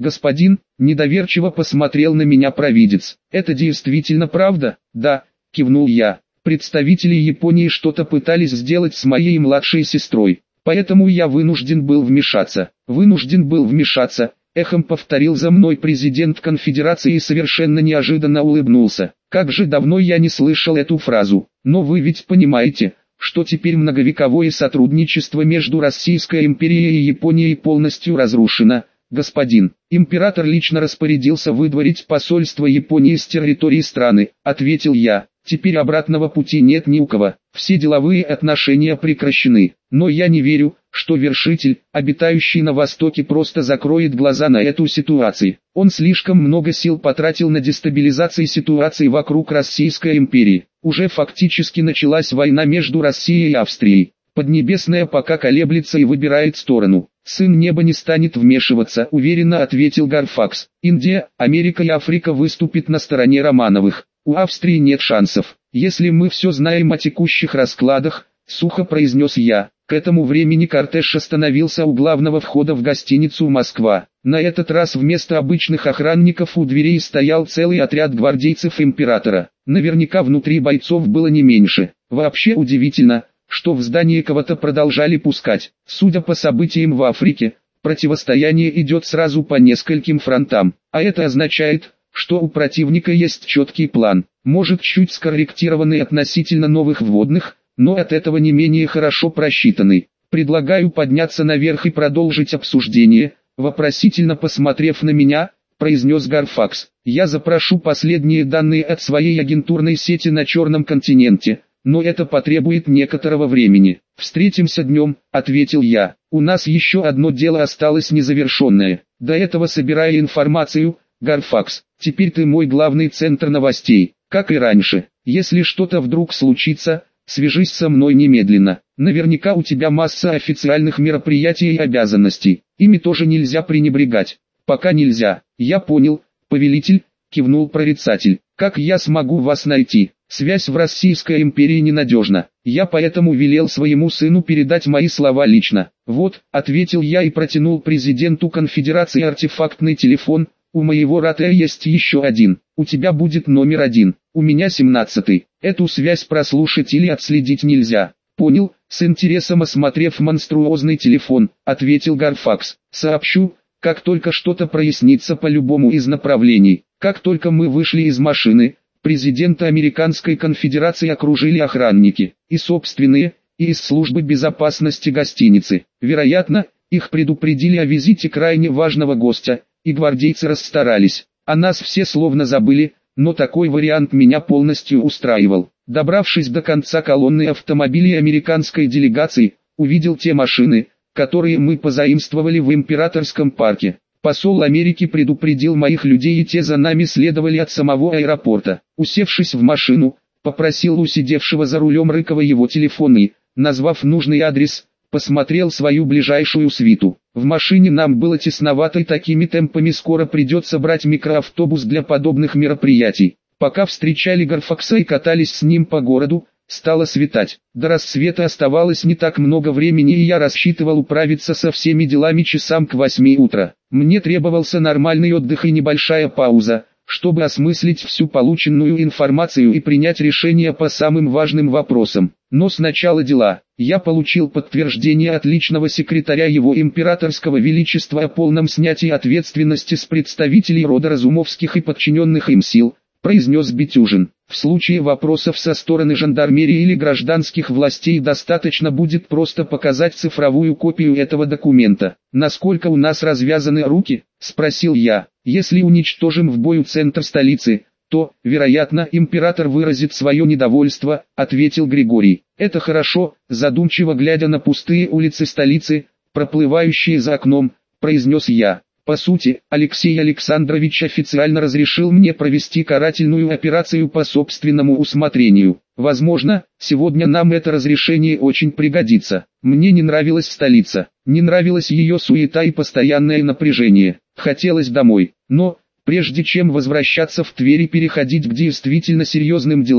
господин, недоверчиво посмотрел на меня провидец. Это действительно правда? Да, кивнул я. Представители Японии что-то пытались сделать с моей младшей сестрой, поэтому я вынужден был вмешаться. Вынужден был вмешаться, эхом повторил за мной президент конфедерации и совершенно неожиданно улыбнулся. Как же давно я не слышал эту фразу. Но вы ведь понимаете, что теперь многовековое сотрудничество между Российской империей и Японией полностью разрушено, господин. Император лично распорядился выдворить посольство Японии с территории страны, ответил я. Теперь обратного пути нет ни у кого, все деловые отношения прекращены. Но я не верю, что вершитель, обитающий на Востоке, просто закроет глаза на эту ситуацию. Он слишком много сил потратил на дестабилизацию ситуации вокруг Российской империи. Уже фактически началась война между Россией и Австрией. Поднебесная пока колеблется и выбирает сторону. Сын неба не станет вмешиваться, уверенно ответил Гарфакс. Индия, Америка и Африка выступят на стороне Романовых. У Австрии нет шансов. Если мы все знаем о текущих раскладах, сухо произнес я. К этому времени кортеж остановился у главного входа в гостиницу «Москва». На этот раз вместо обычных охранников у дверей стоял целый отряд гвардейцев императора. Наверняка внутри бойцов было не меньше. Вообще удивительно, что в здание кого-то продолжали пускать. Судя по событиям в Африке, противостояние идет сразу по нескольким фронтам. А это означает, что у противника есть четкий план, может чуть скорректированный относительно новых вводных, но от этого не менее хорошо просчитанный. Предлагаю подняться наверх и продолжить обсуждение, вопросительно посмотрев на меня, произнес Гарфакс. Я запрошу последние данные от своей агентурной сети на Черном континенте, но это потребует некоторого времени. Встретимся днем, ответил я. У нас еще одно дело осталось незавершенное. До этого собирая информацию, Гарфакс, теперь ты мой главный центр новостей, как и раньше. Если что-то вдруг случится, свяжись со мной немедленно. Наверняка у тебя масса официальных мероприятий и обязанностей. Ими тоже нельзя пренебрегать. Пока нельзя. Я понял, повелитель, кивнул прорицатель. Как я смогу вас найти? Связь в Российской империи ненадежна. Я поэтому велел своему сыну передать мои слова лично. Вот, ответил я и протянул президенту конфедерации артефактный телефон. У моего Ратея есть еще один. У тебя будет номер 1. У меня 17-й. Эту связь прослушать или отследить нельзя. Понял, с интересом осмотрев монструозный телефон, ответил Гарфакс. Сообщу, как только что-то прояснится по любому из направлений. Как только мы вышли из машины, президента Американской конфедерации окружили охранники, и собственные, и из службы безопасности гостиницы. Вероятно, их предупредили о визите крайне важного гостя, и гвардейцы расстарались. О нас все словно забыли, но такой вариант меня полностью устраивал. Добравшись до конца колонны автомобилей американской делегации, увидел те машины, которые мы позаимствовали в Императорском парке. Посол Америки предупредил моих людей, и те за нами следовали от самого аэропорта. Усевшись в машину, попросил у сидевшего за рулем Рыкова его телефон и, назвав нужный адрес, посмотрел свою ближайшую свиту. В машине нам было тесновато, и такими темпами скоро придется брать микроавтобус для подобных мероприятий. Пока встречали Гарфакса и катались с ним по городу, стало светать. До рассвета оставалось не так много времени, и я рассчитывал управиться со всеми делами часам к 8 утра. Мне требовался нормальный отдых и небольшая пауза, чтобы осмыслить всю полученную информацию и принять решение по самым важным вопросам. Но сначала дела. Я получил подтверждение от личного секретаря его императорского величества о полном снятии ответственности с представителей рода Разумовских и подчиненных им сил, произнес Бетюжин. В случае вопросов со стороны жандармерии или гражданских властей достаточно будет просто показать цифровую копию этого документа. Насколько у нас развязаны руки? Спросил я. Если уничтожим в бою центр столицы, то, вероятно, император выразит свое недовольство, ответил Григорий. Это хорошо, задумчиво глядя на пустые улицы столицы, проплывающие за окном, произнес я. По сути, Алексей Александрович официально разрешил мне провести карательную операцию по собственному усмотрению. Возможно, сегодня нам это разрешение очень пригодится. Мне не нравилась столица, не нравилась ее суета и постоянное напряжение. Хотелось домой, но, прежде чем возвращаться в Тверь и переходить к действительно серьезным делам,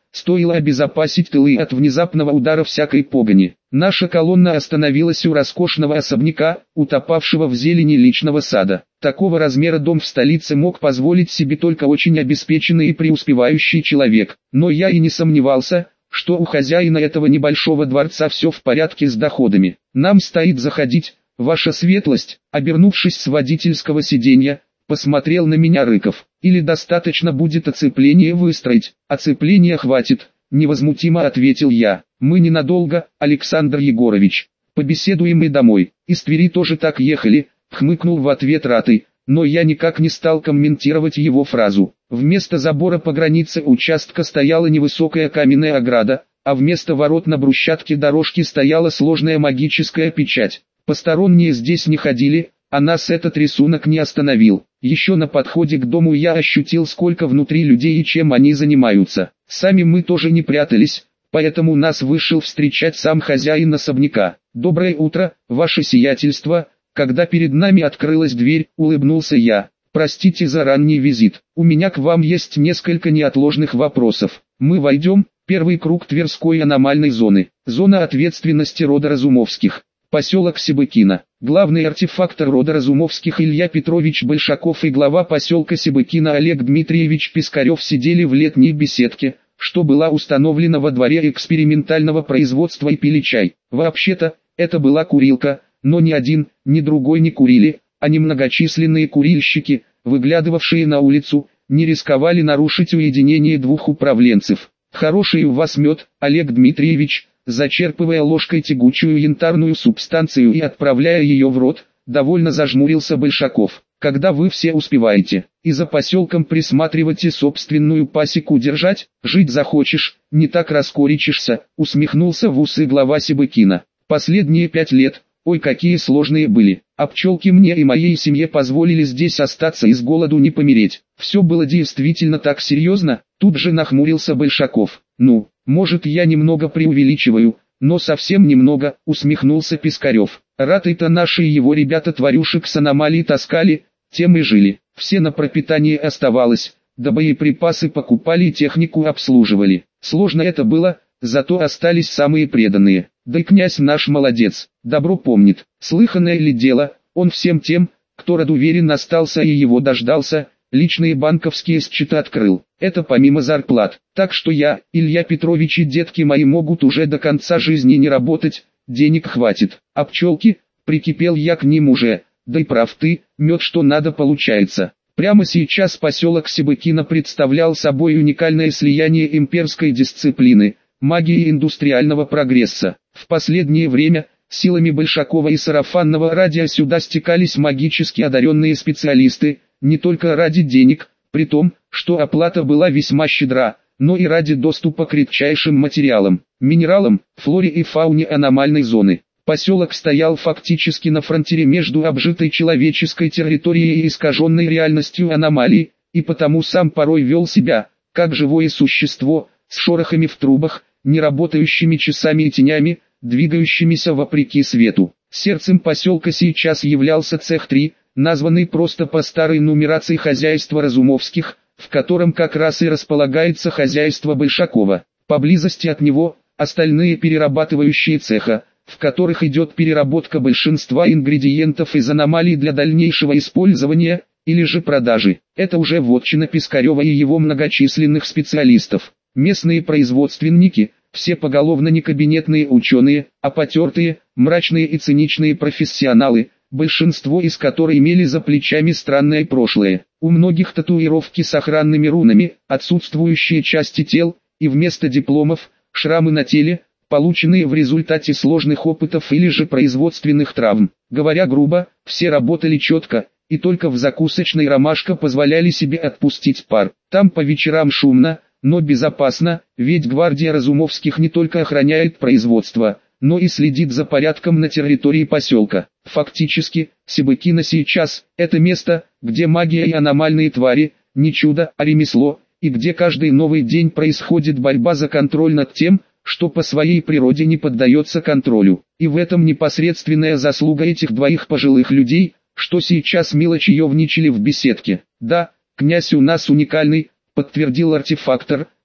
стоило обезопасить тылы от внезапного удара всякой погони. Наша колонна остановилась у роскошного особняка, утопавшего в зелени личного сада. Такого размера дом в столице мог позволить себе только очень обеспеченный и преуспевающий человек. Но я и не сомневался, что у хозяина этого небольшого дворца все в порядке с доходами. «Нам стоит заходить, ваша светлость», обернувшись с водительского сиденья, посмотрел на меня Рыков. «Или достаточно будет оцепление выстроить?» «Оцепления хватит», невозмутимо ответил я. «Мы ненадолго, Александр Егорович. Побеседуем и домой». «Из Твери тоже так ехали», хмыкнул в ответ Ратый, но я никак не стал комментировать его фразу. Вместо забора по границе участка стояла невысокая каменная ограда, а вместо ворот на брусчатке дорожки стояла сложная магическая печать. Посторонние здесь не ходили, а нас этот рисунок не остановил. Еще на подходе к дому я ощутил, сколько внутри людей и чем они занимаются. Сами мы тоже не прятались, поэтому нас вышел встречать сам хозяин особняка. «Доброе утро, ваше сиятельство». Когда перед нами открылась дверь, улыбнулся я. «Простите за ранний визит, у меня к вам есть несколько неотложных вопросов. Мы войдем?» Первый круг Тверской аномальной зоны. Зона ответственности рода Разумовских. Поселок Себыкино. Главный артефактор рода Разумовских Илья Петрович Большаков и глава поселка Себыкино Олег Дмитриевич Пискарев сидели в летней беседке, что была установлена во дворе экспериментального производства, и пили чай. Вообще-то, это была курилка, но ни один, ни другой не курили, а немногочисленные курильщики, выглядывавшие на улицу, не рисковали нарушить уединение двух управленцев. «Хороший у вас мед, Олег Дмитриевич», зачерпывая ложкой тягучую янтарную субстанцию и отправляя ее в рот, довольно зажмурился Большаков. «Когда вы все успеваете, и за поселком присматривать и собственную пасеку держать, жить захочешь, не так раскоричишься», усмехнулся в усы глава Себыкино. «Последние 5 лет, ой, какие сложные были, а пчелки мне и моей семье позволили здесь остаться и с голоду не помереть. Все было действительно так серьезно?» Тут же нахмурился Большаков. «Ну, может, я немного преувеличиваю, но совсем немного», усмехнулся Пискарев. «Ратый-то наши и его ребята тварюшек с аномалий таскали, тем и жили. Все на пропитание оставалось, да боеприпасы покупали и технику обслуживали. Сложно это было, зато остались самые преданные. Да и князь наш молодец, добро помнит. Слыханное ли дело, он всем тем, кто роду верен остался и его дождался, личные банковские счета открыл. Это помимо зарплат. Так что я, Илья Петрович и детки мои могут уже до конца жизни не работать, денег хватит. А пчелки, прикипел я к ним уже, да и прав ты, мед что надо получается». Прямо сейчас поселок Себыкино представлял собой уникальное слияние имперской дисциплины, магии и индустриального прогресса. В последнее время, силами Большакова и сарафанного радио сюда стекались магически одаренные специалисты, не только ради денег, при том, что оплата была весьма щедра, но и ради доступа к редчайшим материалам, минералам, флоре и фауне аномальной зоны. Поселок стоял фактически на фронтире между обжитой человеческой территорией и искаженной реальностью аномалий, и потому сам порой вел себя, как живое существо, с шорохами в трубах, неработающими часами и тенями, двигающимися вопреки свету. Сердцем поселка сейчас являлся цех 3, названный просто по старой нумерации хозяйства Разумовских, в котором как раз и располагается хозяйство Большакова. Поблизости от него остальные перерабатывающие цеха, в которых идет переработка большинства ингредиентов из аномалий для дальнейшего использования или же продажи. Это уже вотчина Пискарева и его многочисленных специалистов. Местные производственники, все поголовно не кабинетные ученые, а потертые, мрачные и циничные профессионалы, большинство из которых имели за плечами странное прошлое. У многих татуировки с охранными рунами, отсутствующие части тел, и вместо дипломов, шрамы на теле, полученные в результате сложных опытов или же производственных травм. Говоря грубо, все работали четко, и только в закусочной «Ромашка» позволяли себе отпустить пар. Там по вечерам шумно, но безопасно, ведь гвардия Разумовских не только охраняет производство, но и следит за порядком на территории поселка. Фактически, Себыкино сейчас – это место, где магия и аномальные твари, не чудо, а ремесло, и где каждый новый день происходит борьба за контроль над тем, что по своей природе не поддается контролю. И в этом непосредственная заслуга этих двоих пожилых людей, что сейчас мило чаевничали в беседке. «Да, князь у нас уникальный», подтвердил артефактор,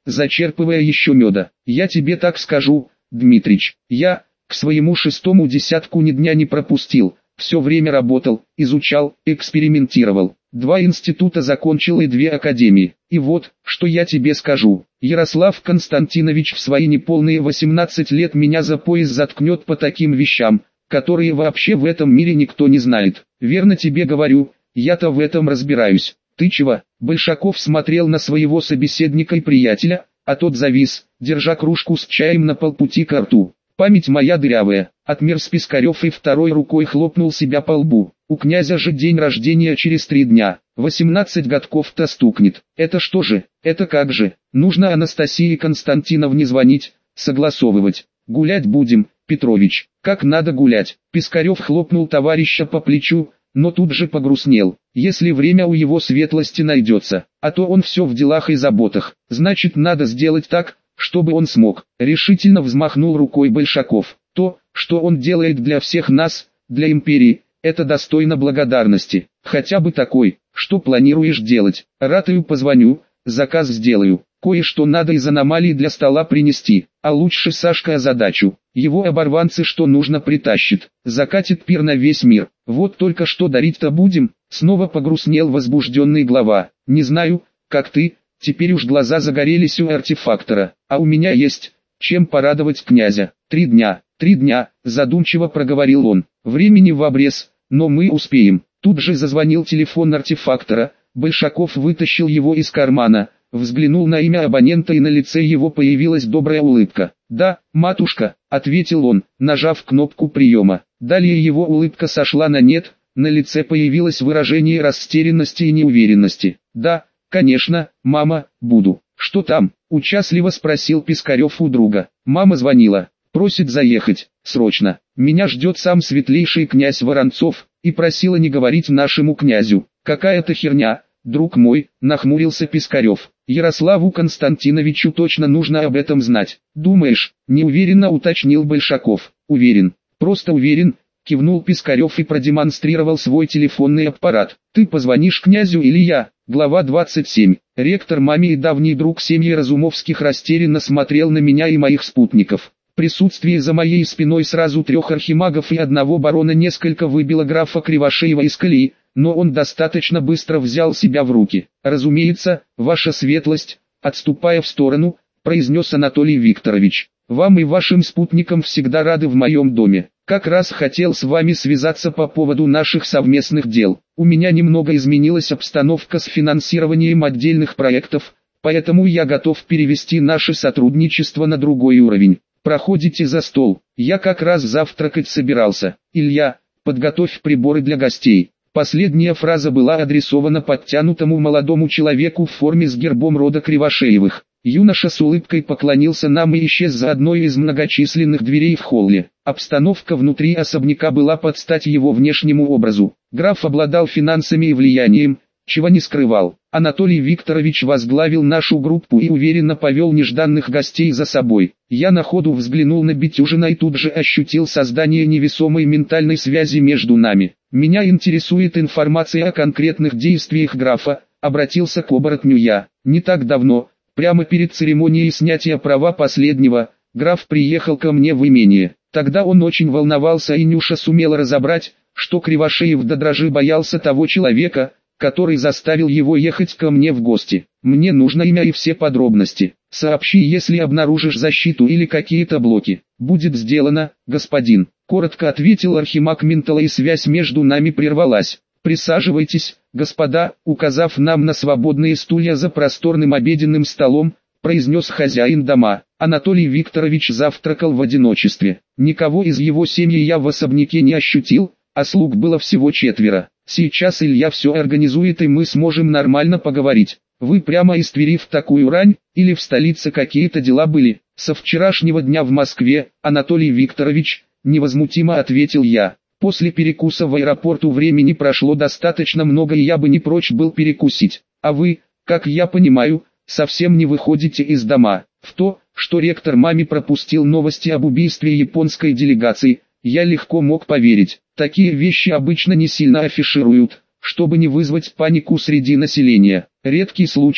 зачерпывая еще меда. Я тебе так скажу, Дмитрич, я к своему 6-му десятку ни дня не пропустил, все время работал, изучал, экспериментировал. 2 института закончил и 2 академии. И вот, что я тебе скажу. Ярослав Константинович в свои неполные 18 лет меня за пояс заткнет по таким вещам, которые вообще в этом мире никто не знает. Верно тебе говорю, я-то в этом разбираюсь. Ты чего? Большаков смотрел на своего собеседника и приятеля, а тот завис, держа кружку с чаем на полпути к рту. Память моя дырявая, отмерз Пискарев и второй рукой хлопнул себя по лбу. У князя же день рождения через 3 дня, 18 годков-то стукнет. Это что же, это как же, нужно Анастасии Константиновне звонить, согласовывать. Гулять будем, Петрович, как надо гулять. Пискарев хлопнул товарища по плечу, но тут же погрустнел. Если время у его светлости найдется, а то он все в делах и заботах, значит надо сделать так, чтобы он смог. Решительно взмахнул рукой Большаков. То, что он делает для всех нас, для империи, это достойно благодарности. Хотя бы такой, что планируешь делать. Ратую позвоню, заказ сделаю. Кое-что надо из аномалий для стола принести, а лучше Сашка задачу. Его оборванцы что нужно притащит, закатит пир на весь мир. Вот только что дарить-то будем, снова погрустнел возбужденный глава. Не знаю, как ты, теперь уж глаза загорелись у артефактора, а у меня есть, чем порадовать князя. 3 дня, задумчиво проговорил он, времени в обрез, но мы успеем. Тут же зазвонил телефон артефактора, Большаков вытащил его из кармана, взглянул на имя абонента и на лице его появилась добрая улыбка. «Да, матушка», — ответил он, нажав кнопку приема. Далее его улыбка сошла на нет, на лице появилось выражение растерянности и неуверенности. «Да, конечно, мама, буду». «Что там?» — участливо спросил Пискарев у друга. «Мама звонила, просит заехать, срочно. Меня ждет сам светлейший князь Воронцов, и просила не говорить нашему князю». «Какая-то херня, друг мой», — нахмурился Пискарев. «Ярославу Константиновичу точно нужно об этом знать». «Думаешь?» — неуверенно уточнил Большаков. «Уверен, просто уверен», — кивнул Пискарев и продемонстрировал свой телефонный аппарат. «Ты позвонишь князю или я?» Глава 27. Ректор маме и давний друг семьи Разумовских растерянно смотрел на меня и моих спутников. Присутствие за моей спиной сразу 3 архимагов и 1 барона несколько выбило графа Кривошеева из колеи, но он достаточно быстро взял себя в руки. «Разумеется, ваша светлость», — отступая в сторону, произнес Анатолий Викторович. «Вам и вашим спутникам всегда рады в моем доме. Как раз хотел с вами связаться по поводу наших совместных дел. У меня немного изменилась обстановка с финансированием отдельных проектов, поэтому я готов перевести наше сотрудничество на другой уровень. Проходите за стол, я как раз завтракать собирался. Илья, подготовь приборы для гостей». Последняя фраза была адресована подтянутому молодому человеку в форме с гербом рода Кривошеевых. Юноша с улыбкой поклонился нам и исчез за одной из многочисленных дверей в холле. Обстановка внутри особняка была под стать его внешнему образу. Граф обладал финансами и влиянием, чего не скрывал. Анатолий Викторович возглавил нашу группу и уверенно повел нежданных гостей за собой. Я на ходу взглянул на Битюжина и тут же ощутил создание невесомой ментальной связи между нами. «Меня интересует информация о конкретных действиях графа», — обратился к оборотню я. «Не так давно, прямо перед церемонией снятия права последнего, граф приехал ко мне в имение. Тогда он очень волновался и Нюша сумела разобрать, что Кривошеев до дрожи боялся того человека, который заставил его ехать ко мне в гости. Мне нужно имя и все подробности. Сообщи, если обнаружишь защиту или какие-то блоки». «Будет сделано, господин», — коротко ответил архимаг Ментала, и связь между нами прервалась. «Присаживайтесь, господа», — указав нам на свободные стулья за просторным обеденным столом, произнес хозяин дома. Анатолий Викторович завтракал в одиночестве. Никого из его семьи я в особняке не ощутил, а слуг было всего 4. «Сейчас Илья все организует и мы сможем нормально поговорить. Вы прямо из Твери в такую рань, или в столице какие-то дела были?» «Со вчерашнего дня в Москве, Анатолий Викторович», — невозмутимо ответил я. «После перекуса в аэропорту времени прошло достаточно много, и я бы не прочь был перекусить. А вы, как я понимаю, совсем не выходите из дома». В то, что ректор маме пропустил новости об убийстве японской делегации, я легко мог поверить. Такие вещи обычно не сильно афишируют, чтобы не вызвать панику среди населения. Редкий случай,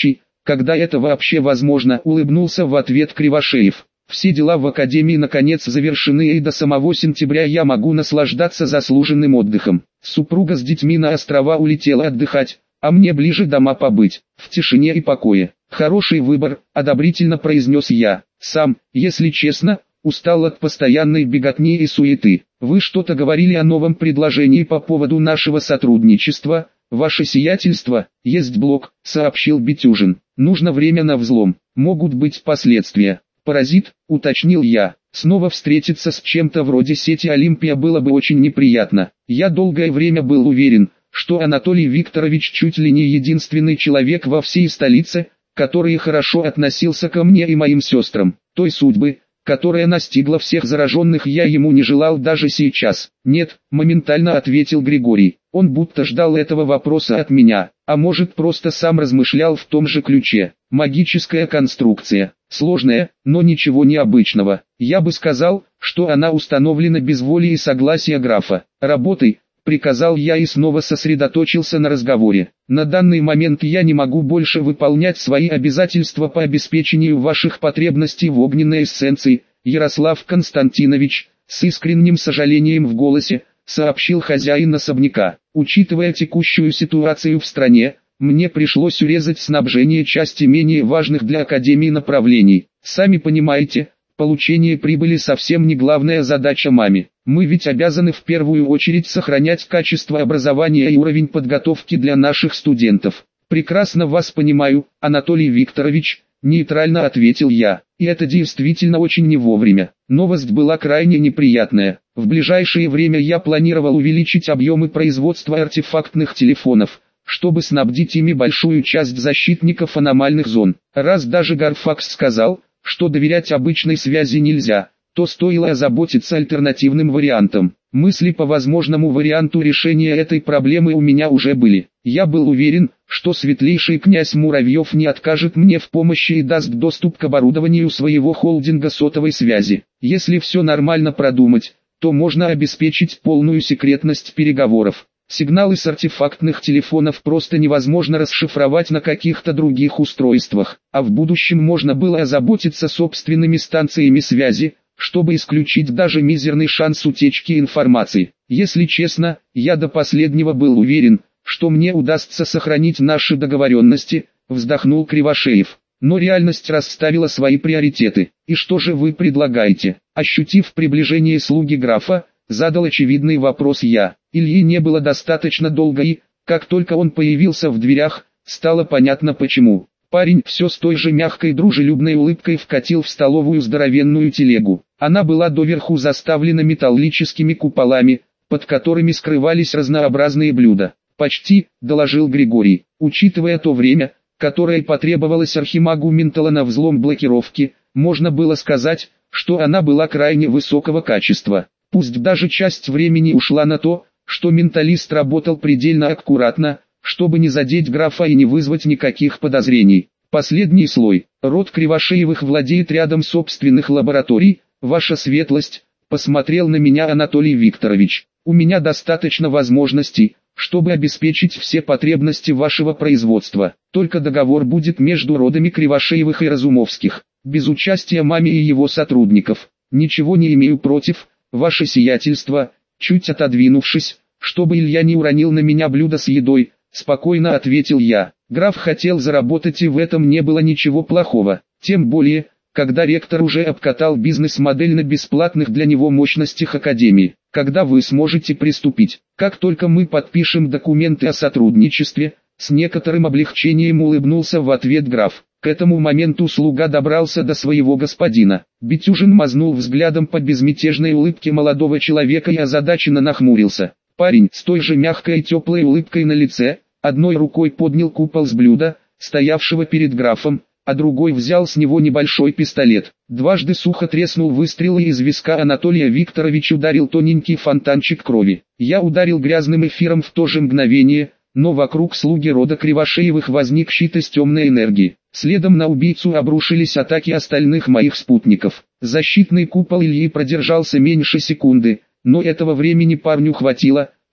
когда это вообще возможно, улыбнулся в ответ Кривошеев. Все дела в академии наконец завершены, и до самого сентября я могу наслаждаться заслуженным отдыхом. Супруга с детьми на острова улетела отдыхать, а мне ближе дома побыть, в тишине и покое. Хороший выбор, одобрительно произнес я. Сам, если честно, устал от постоянной беготни и суеты. Вы что-то говорили о новом предложении по поводу нашего сотрудничества? Ваше сиятельство, есть блок, сообщил Битюжин. Нужно время на взлом, могут быть последствия. Паразит, уточнил я. Снова встретиться с чем-то вроде сети Олимпия было бы очень неприятно. Я долгое время был уверен, что Анатолий Викторович чуть ли не единственный человек во всей столице, который хорошо относился ко мне и моим сестрам. Той судьбы, которая настигла всех зараженных, я ему не желал даже сейчас. Нет, моментально ответил Григорий. Он будто ждал этого вопроса от меня, а может просто сам размышлял в том же ключе. Магическая конструкция, сложная, но ничего необычного. Я бы сказал, что она установлена без воли и согласия графа. Работай, приказал я и снова сосредоточился на разговоре. На данный момент я не могу больше выполнять свои обязательства по обеспечению ваших потребностей в огненной эссенции, Ярослав Константинович, с искренним сожалением в голосе, сообщил хозяин особняка. Учитывая текущую ситуацию в стране, мне пришлось урезать снабжение части менее важных для Академии направлений. Сами понимаете, получение прибыли совсем не главная задача маме. Мы ведь обязаны в первую очередь сохранять качество образования и уровень подготовки для наших студентов. Прекрасно вас понимаю, Анатолий Викторович, нейтрально ответил я. И это действительно очень не вовремя. Новость была крайне неприятная. В ближайшее время я планировал увеличить объемы производства артефактных телефонов, чтобы снабдить ими большую часть защитников аномальных зон. Раз даже Гарфакс сказал, что доверять обычной связи нельзя, то стоило озаботиться альтернативным вариантом. Мысли по возможному варианту решения этой проблемы у меня уже были. Я был уверен, что светлейший князь Муравьев не откажет мне в помощи и даст доступ к оборудованию своего холдинга сотовой связи. Если все нормально продумать, то можно обеспечить полную секретность переговоров. Сигналы с артефактных телефонов просто невозможно расшифровать на каких-то других устройствах, а в будущем можно было озаботиться собственными станциями связи, чтобы исключить даже мизерный шанс утечки информации. Если честно, я до последнего был уверен, что мне удастся сохранить наши договоренности, вздохнул Кривошеев. Но реальность расставила свои приоритеты. И что же вы предлагаете? Ощутив приближение слуги графа, задал очевидный вопрос я. Ильи не было достаточно долго и, как только он появился в дверях, стало понятно почему. Парень все с той же мягкой дружелюбной улыбкой вкатил в столовую здоровенную телегу. Она была доверху заставлена металлическими куполами, под которыми скрывались разнообразные блюда. «Почти», — доложил Григорий, учитывая то время, которое потребовалось архимагу Ментала на взлом блокировки, можно было сказать, что она была крайне высокого качества. Пусть даже часть времени ушла на то, что менталист работал предельно аккуратно, чтобы не задеть графа и не вызвать никаких подозрений. Последний слой. Род Кривошеевых владеет рядом собственных лабораторий, ваша светлость, посмотрел на меня Анатолий Викторович. У меня достаточно возможностей, чтобы обеспечить все потребности вашего производства. Только договор будет между родами Кривошеевых и Разумовских, без участия мами и его сотрудников. Ничего не имею против, ваше сиятельство, чуть отодвинувшись, чтобы Илья не уронил на меня блюдо с едой, спокойно ответил я. Граф хотел заработать, и в этом не было ничего плохого. Тем более, когда ректор уже обкатал бизнес-модель на бесплатных для него мощностях Академии. Когда вы сможете приступить? Как только мы подпишем документы о сотрудничестве, с некоторым облегчением улыбнулся в ответ граф. К этому моменту слуга добрался до своего господина. Битюжин мазнул взглядом по безмятежной улыбке молодого человека и озадаченно нахмурился. Парень с той же мягкой и теплой улыбкой на лице, одной рукой поднял купол с блюда, стоявшего перед графом, а другой взял с него небольшой пистолет. Дважды сухо треснул выстрел, и из виска Анатолия Викторовича ударил тоненький фонтанчик крови. Я ударил грязным эфиром в то же мгновение, но вокруг слуги рода Кривошеевых возник щит из темной энергии. Следом на убийцу обрушились атаки остальных моих спутников. Защитный купол Ильи продержался меньше секунды, но этого времени парню хватило,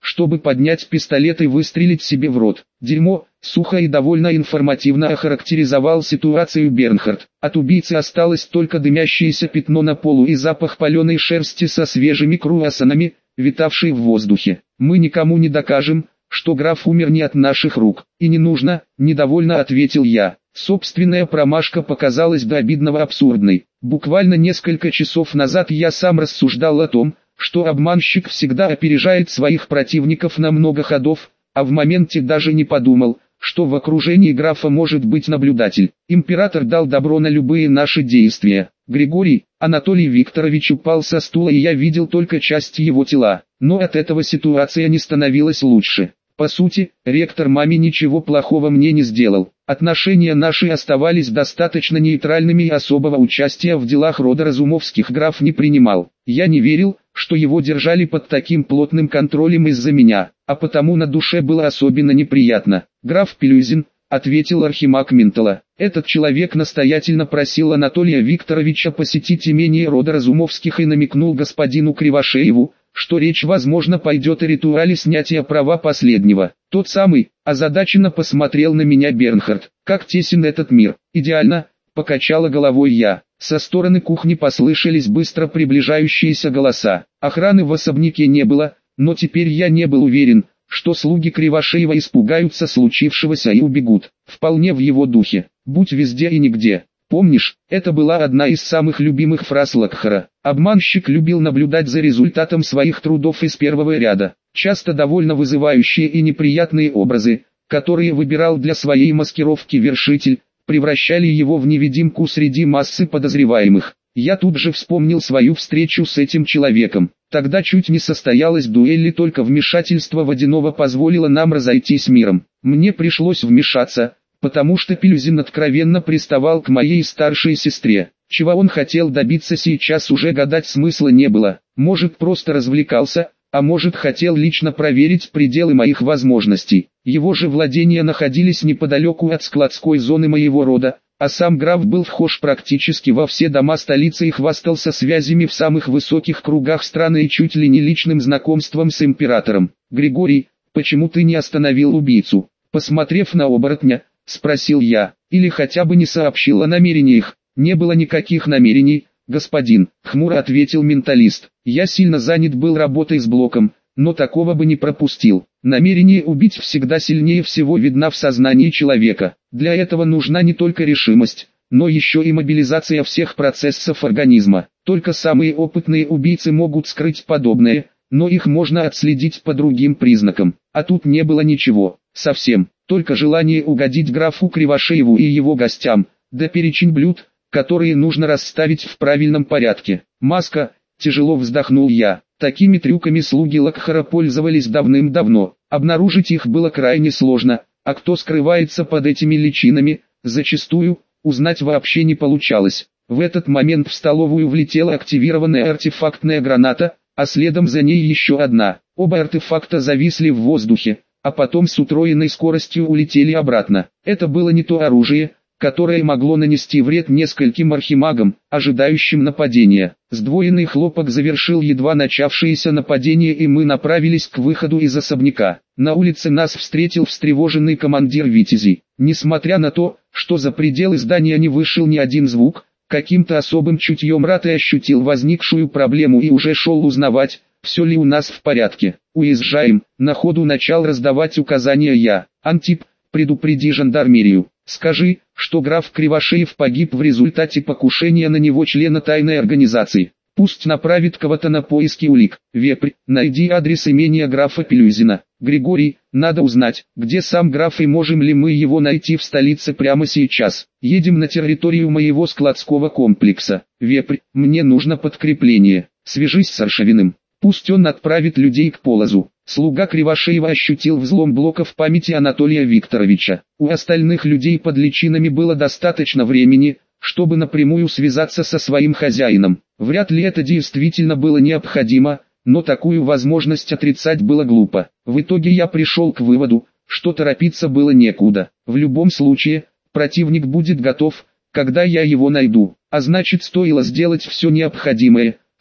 чтобы поднять пистолет и выстрелить себе в рот. Дерьмо, сухо и довольно информативно охарактеризовал ситуацию Бернхард. От убийцы осталось только дымящееся пятно на полу и запах паленой шерсти со свежими круассанами, витавший в воздухе. Мы никому не докажем, что граф умер не от наших рук. И не нужно, недовольно ответил я. Собственная промашка показалась до обидного абсурдной. Буквально несколько часов назад я сам рассуждал о том, что обманщик всегда опережает своих противников на много ходов, а в моменте даже не подумал, что в окружении графа может быть наблюдатель. Император дал добро на любые наши действия. Григорий, Анатолий Викторович упал со стула, и я видел только часть его тела, но от этого ситуация не становилась лучше. По сути, ректор маме ничего плохого мне не сделал. Отношения наши оставались достаточно нейтральными, и особого участия в делах рода Разумовских граф не принимал. Я не верил, что его держали под таким плотным контролем из-за меня, а потому на душе было особенно неприятно. «Граф Пелюзин», — ответил архимаг Минтала. «Этот человек настоятельно просил Анатолия Викторовича посетить имение рода Разумовских и намекнул господину Кривошееву, что речь возможно пойдет о ритуале снятия права последнего. Тот самый», — озадаченно посмотрел на меня Бернхард. «Как тесен этот мир». «Идеально», — покачала головой я. Со стороны кухни послышались быстро приближающиеся голоса. Охраны в особняке не было, но теперь я не был уверен, что слуги Кривошеева испугаются случившегося и убегут. Вполне в его духе. «Будь везде и нигде». Помнишь, это была одна из самых любимых фраз Локхара. Обманщик любил наблюдать за результатом своих трудов из первого ряда. Часто довольно вызывающие и неприятные образы, которые выбирал для своей маскировки вершитель, превращали его в невидимку среди массы подозреваемых. Я тут же вспомнил свою встречу с этим человеком. Тогда чуть не состоялась дуэль, и только вмешательство Водяного позволило нам разойтись миром. Мне пришлось вмешаться, потому что Пелюзин откровенно приставал к моей старшей сестре. Чего он хотел добиться сейчас, уже гадать смысла не было. Может, просто развлекался, а может, хотел лично проверить пределы моих возможностей. Его же владения находились неподалеку от складской зоны моего рода, а сам граф был вхож практически во все дома столицы и хвастался связями в самых высоких кругах страны и чуть ли не личным знакомством с императором. «Григорий, почему ты не остановил убийцу?» Посмотрев на оборотня, спросил я. «Или хотя бы не сообщил о намерениях?» «Не было никаких намерений, господин», — хмуро ответил менталист. «Я сильно занят был работой с блоком, но такого бы не пропустил. Намерение убить всегда сильнее всего видно в сознании человека. Для этого нужна не только решимость, но еще и мобилизация всех процессов организма. Только самые опытные убийцы могут скрыть подобное, но их можно отследить по другим признакам. А тут не было ничего, совсем, только желание угодить графу Кривошееву и его гостям, да перечень блюд, которые нужно расставить в правильном порядке. Маска, тяжело вздохнул я. Такими трюками слуги Локхара пользовались давным-давно. Обнаружить их было крайне сложно, а кто скрывается под этими личинами, зачастую, узнать вообще не получалось. В этот момент в столовую влетела активированная артефактная граната, а следом за ней еще одна. Оба артефакта зависли в воздухе, а потом с утроенной скоростью улетели обратно. Это было не то оружие, которое могло нанести вред нескольким архимагам, ожидающим нападения. Сдвоенный хлопок завершил едва начавшееся нападение, и мы направились к выходу из особняка. На улице нас встретил встревоженный командир Витязей. Несмотря на то, что за пределы здания не вышел ни один звук, каким-то особым чутьем Раты ощутил возникшую проблему и уже шел узнавать, все ли у нас в порядке. «Уезжаем», — на ходу начал раздавать указания я. «Антип, предупреди жандармерию. Скажи, что граф Кривошеев погиб в результате покушения на него члена тайной организации. Пусть направит кого-то на поиски улик. Вепрь, найди адрес имения графа Пелюзина. Григорий, надо узнать, где сам граф и можем ли мы его найти в столице прямо сейчас. Едем на территорию моего складского комплекса. Вепрь, мне нужно подкрепление. Свяжись с Аршавиным. Пусть он отправит людей к Полозу». Слуга Кривошеева ощутил взлом блока в памяти Анатолия Викторовича. У остальных людей под личинами было достаточно времени, чтобы напрямую связаться со своим хозяином. Вряд ли это действительно было необходимо, но такую возможность отрицать было глупо. В итоге я пришел к выводу, что торопиться было некуда. В любом случае, противник будет готов, когда я его найду. А значит, стоило сделать все необходимое,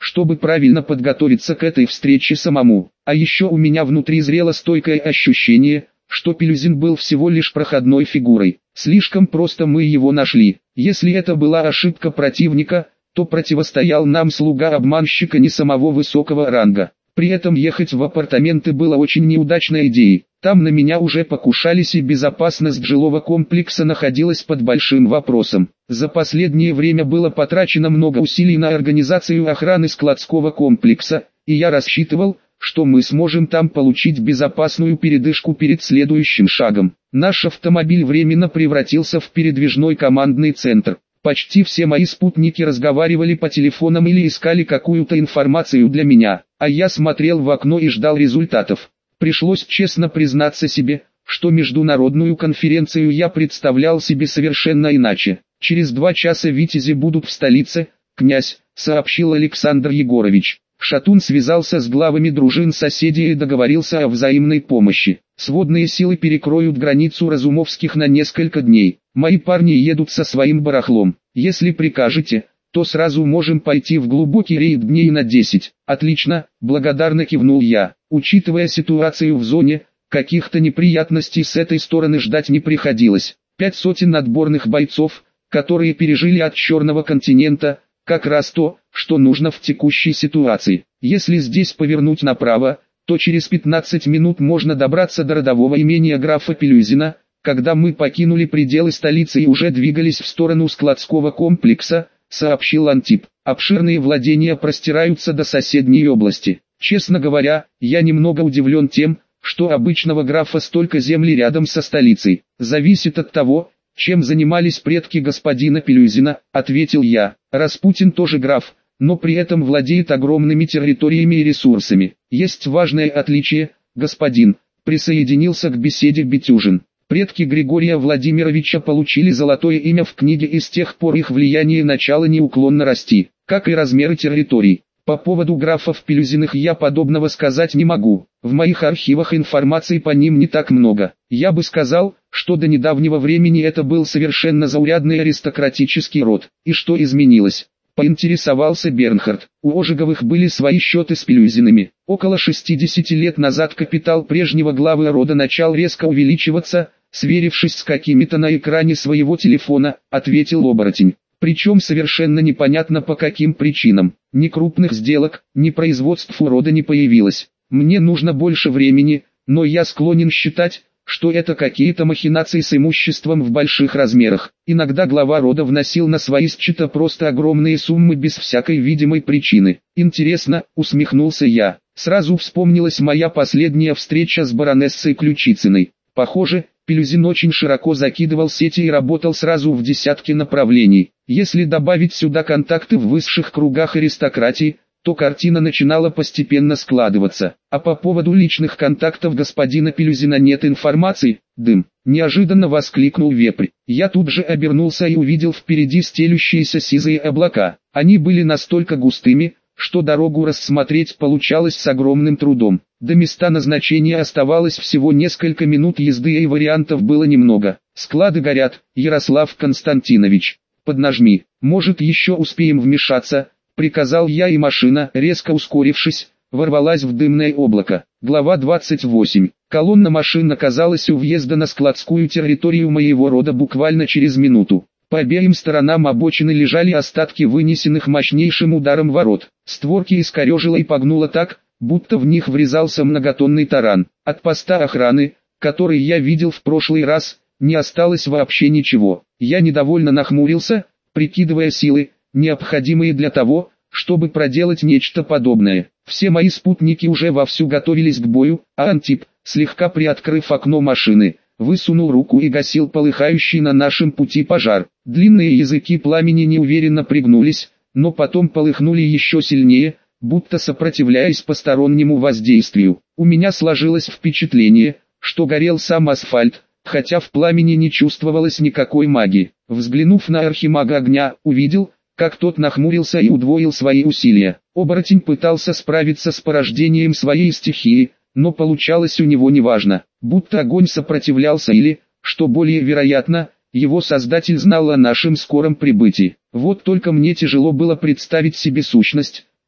чтобы правильно подготовиться к этой встрече самому. А еще у меня внутри зрело стойкое ощущение, что Пелюзин был всего лишь проходной фигурой. Слишком просто мы его нашли. Если это была ошибка противника, то противостоял нам слуга обманщика не самого высокого ранга. При этом ехать в апартаменты было очень неудачной идеей. Там на меня уже покушались, и безопасность жилого комплекса находилась под большим вопросом. За последнее время было потрачено много усилий на организацию охраны складского комплекса, и я рассчитывал, что мы сможем там получить безопасную передышку перед следующим шагом. Наш автомобиль временно превратился в передвижной командный центр. Почти все мои спутники разговаривали по телефонам или искали какую-то информацию для меня, а я смотрел в окно и ждал результатов. Пришлось честно признаться себе, что международную конференцию я представлял себе совершенно иначе. «Через 2 часа витязи будут в столице, князь», — сообщил Александр Егорович. Шатун связался с главами дружин соседей и договорился о взаимной помощи. Сводные силы перекроют границу Разумовских на несколько дней. Мои парни едут со своим барахлом. Если прикажете, то сразу можем пойти в глубокий рейд дней на 10. Отлично, благодарно кивнул я. Учитывая ситуацию в зоне, каких-то неприятностей с этой стороны ждать не приходилось. 5 сотен отборных бойцов, которые пережили от Черного континента, как раз то, что нужно в текущей ситуации. Если здесь повернуть направо, то через 15 минут можно добраться до родового имения графа Пелюзина. Когда мы покинули пределы столицы и уже двигались в сторону складского комплекса, сообщил Антип, обширные владения простираются до соседней области. Честно говоря, я немного удивлен тем, что обычного графа столько земли рядом со столицей. Зависит от того, чем занимались предки господина Пелюзина, ответил я. Распутин тоже граф, но при этом владеет огромными территориями и ресурсами. Есть важное отличие, господин, присоединился к беседе Бетюжин. Предки Григория Владимировича получили золотое имя в книге, и с тех пор их влияние начало неуклонно расти, как и размеры территорий. По поводу графов Пелюзиных я подобного сказать не могу. В моих архивах информации по ним не так много. Я бы сказал, что до недавнего времени это был совершенно заурядный аристократический род. И что изменилось? Поинтересовался Бернхард. У Ожеговых были свои счеты с Пелюзинами. Около 60 лет назад капитал прежнего главы рода начал резко увеличиваться, сверившись с какими-то на экране своего телефона, ответил оборотень. Причем совершенно непонятно по каким причинам. Ни крупных сделок, ни производств у рода не появилось. Мне нужно больше времени, но я склонен считать, что это какие-то махинации с имуществом в больших размерах. Иногда глава рода вносил на свои счета просто огромные суммы без всякой видимой причины. Интересно, усмехнулся я. Сразу вспомнилась моя последняя встреча с баронессой Ключицыной. Похоже, Пелюзин очень широко закидывал сети и работал сразу в десятки направлений. Если добавить сюда контакты в высших кругах аристократии, то картина начинала постепенно складываться. А по поводу личных контактов господина Пелюзина нет информации. Дым. Неожиданно воскликнул вепрь. Я тут же обернулся и увидел впереди стелющиеся сизые облака. Они были настолько густыми, что дорогу рассмотреть получалось с огромным трудом. До места назначения оставалось всего несколько минут езды, и вариантов было немного. Склады горят, Ярослав Константинович. Поднажми, может еще успеем вмешаться, приказал я, и машина, резко ускорившись, ворвалась в дымное облако. Глава 28. Колонна машин оказалась у въезда на складскую территорию моего рода буквально через минуту. По обеим сторонам обочины лежали остатки вынесенных мощнейшим ударом ворот. Створки искорежило и погнуло так, будто в них врезался многотонный таран. От поста охраны, который я видел в прошлый раз, не осталось вообще ничего. Я недовольно нахмурился, прикидывая силы, необходимые для того, чтобы проделать нечто подобное. Все мои спутники уже вовсю готовились к бою, а Антип, слегка приоткрыв окно машины, высунул руку и гасил полыхающий на нашем пути пожар. Длинные языки пламени неуверенно пригнулись, но потом полыхнули еще сильнее, будто сопротивляясь постороннему воздействию. У меня сложилось впечатление, что горел сам асфальт, хотя в пламени не чувствовалось никакой магии. Взглянув на архимага огня, увидел, как тот нахмурился и удвоил свои усилия. Оборотень пытался справиться с порождением своей стихии, но получалось у него неважно, будто огонь сопротивлялся или, что более вероятно, его создатель знал о нашем скором прибытии. Вот только мне тяжело было представить себе сущность,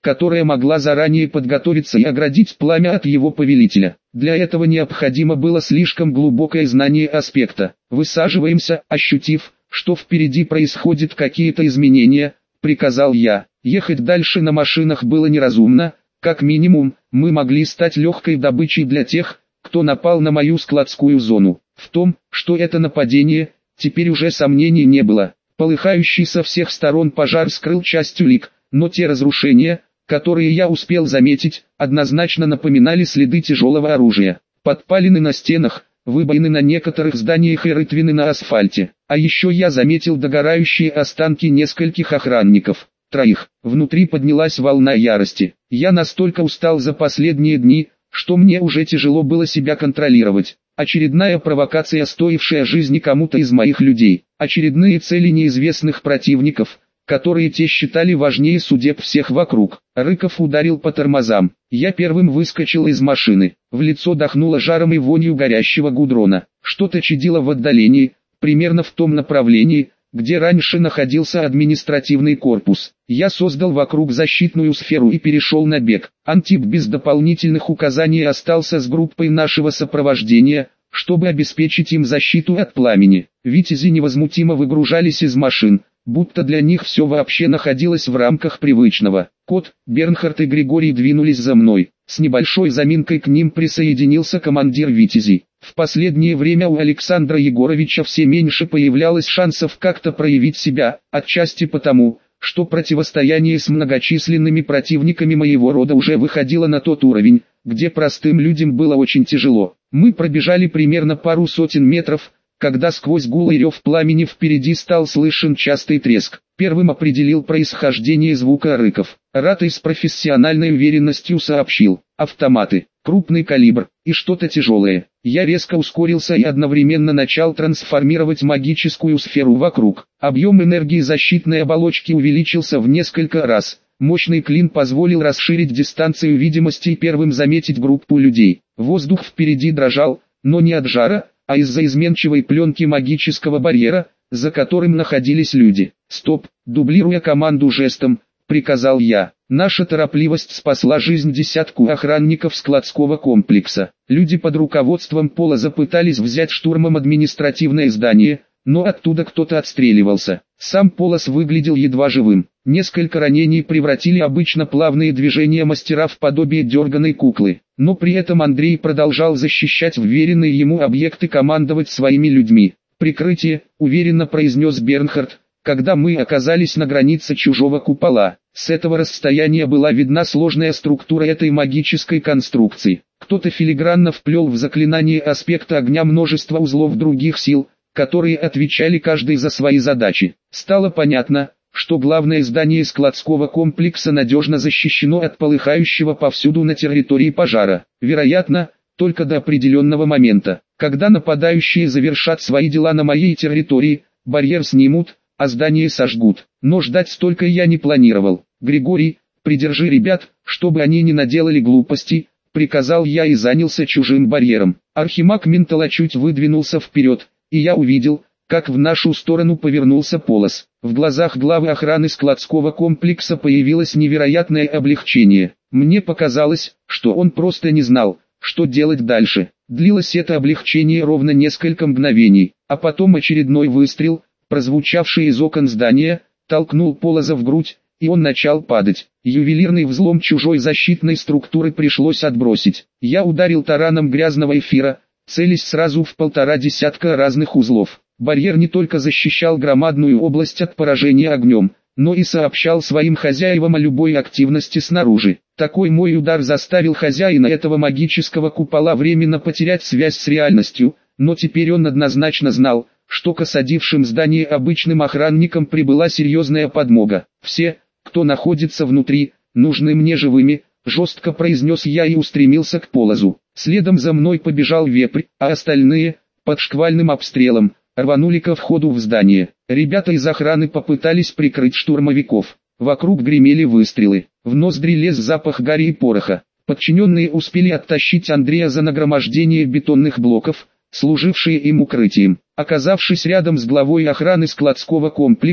которая могла заранее подготовиться и оградить пламя от его повелителя. Для этого необходимо было слишком глубокое знание аспекта. Высаживаемся, ощутив, что впереди происходят какие-то изменения, приказал я. Ехать дальше на машинах было неразумно, как минимум, мы могли стать легкой добычей для тех, кто напал на мою складскую зону. В том, что это нападение, теперь уже сомнений не было. Полыхающий со всех сторон пожар скрыл часть улик, но те разрушения, которые я успел заметить, однозначно напоминали следы тяжелого оружия. Подпалины на стенах, выбоины на некоторых зданиях и рытвины на асфальте. А еще я заметил догорающие останки нескольких охранников. Троих. Внутри поднялась волна ярости. Я настолько устал за последние дни, что мне уже тяжело было себя контролировать. Очередная провокация, стоившая жизни кому-то из моих людей. Очередные цели неизвестных противников, которые те считали важнее судеб всех вокруг. Рыков ударил по тормозам. Я первым выскочил из машины. В лицо дохнуло жаром и вонью горящего гудрона. Что-то чадило в отдалении, примерно в том направлении, где раньше находился административный корпус. Я создал вокруг защитную сферу и перешел на бег. Антип без дополнительных указаний остался с группой нашего сопровождения, чтобы обеспечить им защиту от пламени. Витязи невозмутимо выгружались из машин, будто для них все вообще находилось в рамках привычного. Кот, Бернхард и Григорий двинулись за мной. С небольшой заминкой к ним присоединился командир Витязей. В последнее время у Александра Егоровича все меньше появлялось шансов как-то проявить себя, отчасти потому, что противостояние с многочисленными противниками моего рода уже выходило на тот уровень, где простым людям было очень тяжело. Мы пробежали примерно пару сотен метров, когда сквозь гул и рев пламени впереди стал слышен частый треск. Первым определил происхождение звука рыков. Ратый с профессиональной уверенностью сообщил: автоматы, крупный калибр и что-то тяжелое. Я резко ускорился и одновременно начал трансформировать магическую сферу вокруг. Объем энергии защитной оболочки увеличился в несколько раз. Мощный клин позволил расширить дистанцию видимости и первым заметить группу людей. Воздух впереди дрожал, но не от жара, а из-за изменчивой пленки магического барьера, за которым находились люди. «Стоп!» — дублируя команду жестом, приказал я. Наша торопливость спасла жизнь десятку охранников складского комплекса. Люди под руководством Полоза пытались взять штурмом административное здание, но оттуда кто-то отстреливался. Сам Полоз выглядел едва живым. Несколько ранений превратили обычно плавные движения мастера в подобие дерганой куклы. Но при этом Андрей продолжал защищать вверенные ему объекты, командовать своими людьми. «Прикрытие», — уверенно произнес Бернхард, когда мы оказались на границе чужого купола. С этого расстояния была видна сложная структура этой магической конструкции. Кто-то филигранно вплел в заклинание аспекта огня множество узлов других сил, которые отвечали каждый за свои задачи. Стало понятно, что главное здание складского комплекса надежно защищено от полыхающего повсюду на территории пожара. Вероятно, только до определенного момента. Когда нападающие завершат свои дела на моей территории, барьер снимут, а здание сожгут. Но ждать столько я не планировал. «Григорий, придержи ребят, чтобы они не наделали глупостей», — приказал я и занялся чужим барьером. Архимаг Ментала чуть выдвинулся вперед, и я увидел, как в нашу сторону повернулся Полоз. В глазах главы охраны складского комплекса появилось невероятное облегчение. Мне показалось, что он просто не знал, что делать дальше. Длилось это облегчение ровно несколько мгновений, а потом очередной выстрел, прозвучавший из окон здания, толкнул Полоза в грудь, и он начал падать. Ювелирный взлом чужой защитной структуры пришлось отбросить. Я ударил тараном грязного эфира, целясь сразу в 1,5 десятка разных узлов. Барьер не только защищал громадную область от поражения огнем, но и сообщал своим хозяевам о любой активности снаружи. Такой мой удар заставил хозяина этого магического купола временно потерять связь с реальностью, но теперь он однозначно знал, что к осадившим здание обычным охранникам прибыла серьезная подмога. «Все, кто находится внутри, нужны мне живыми», — жестко произнес я и устремился к Полозу. Следом за мной побежал вепрь, а остальные, под шквальным обстрелом, рванули ко входу в здание. Ребята из охраны попытались прикрыть штурмовиков. Вокруг гремели выстрелы. В ноздри лез запах гари и пороха. Подчиненные успели оттащить Андрея за нагромождение бетонных блоков, служившие им укрытием. Оказавшись рядом с главой охраны складского комплекса,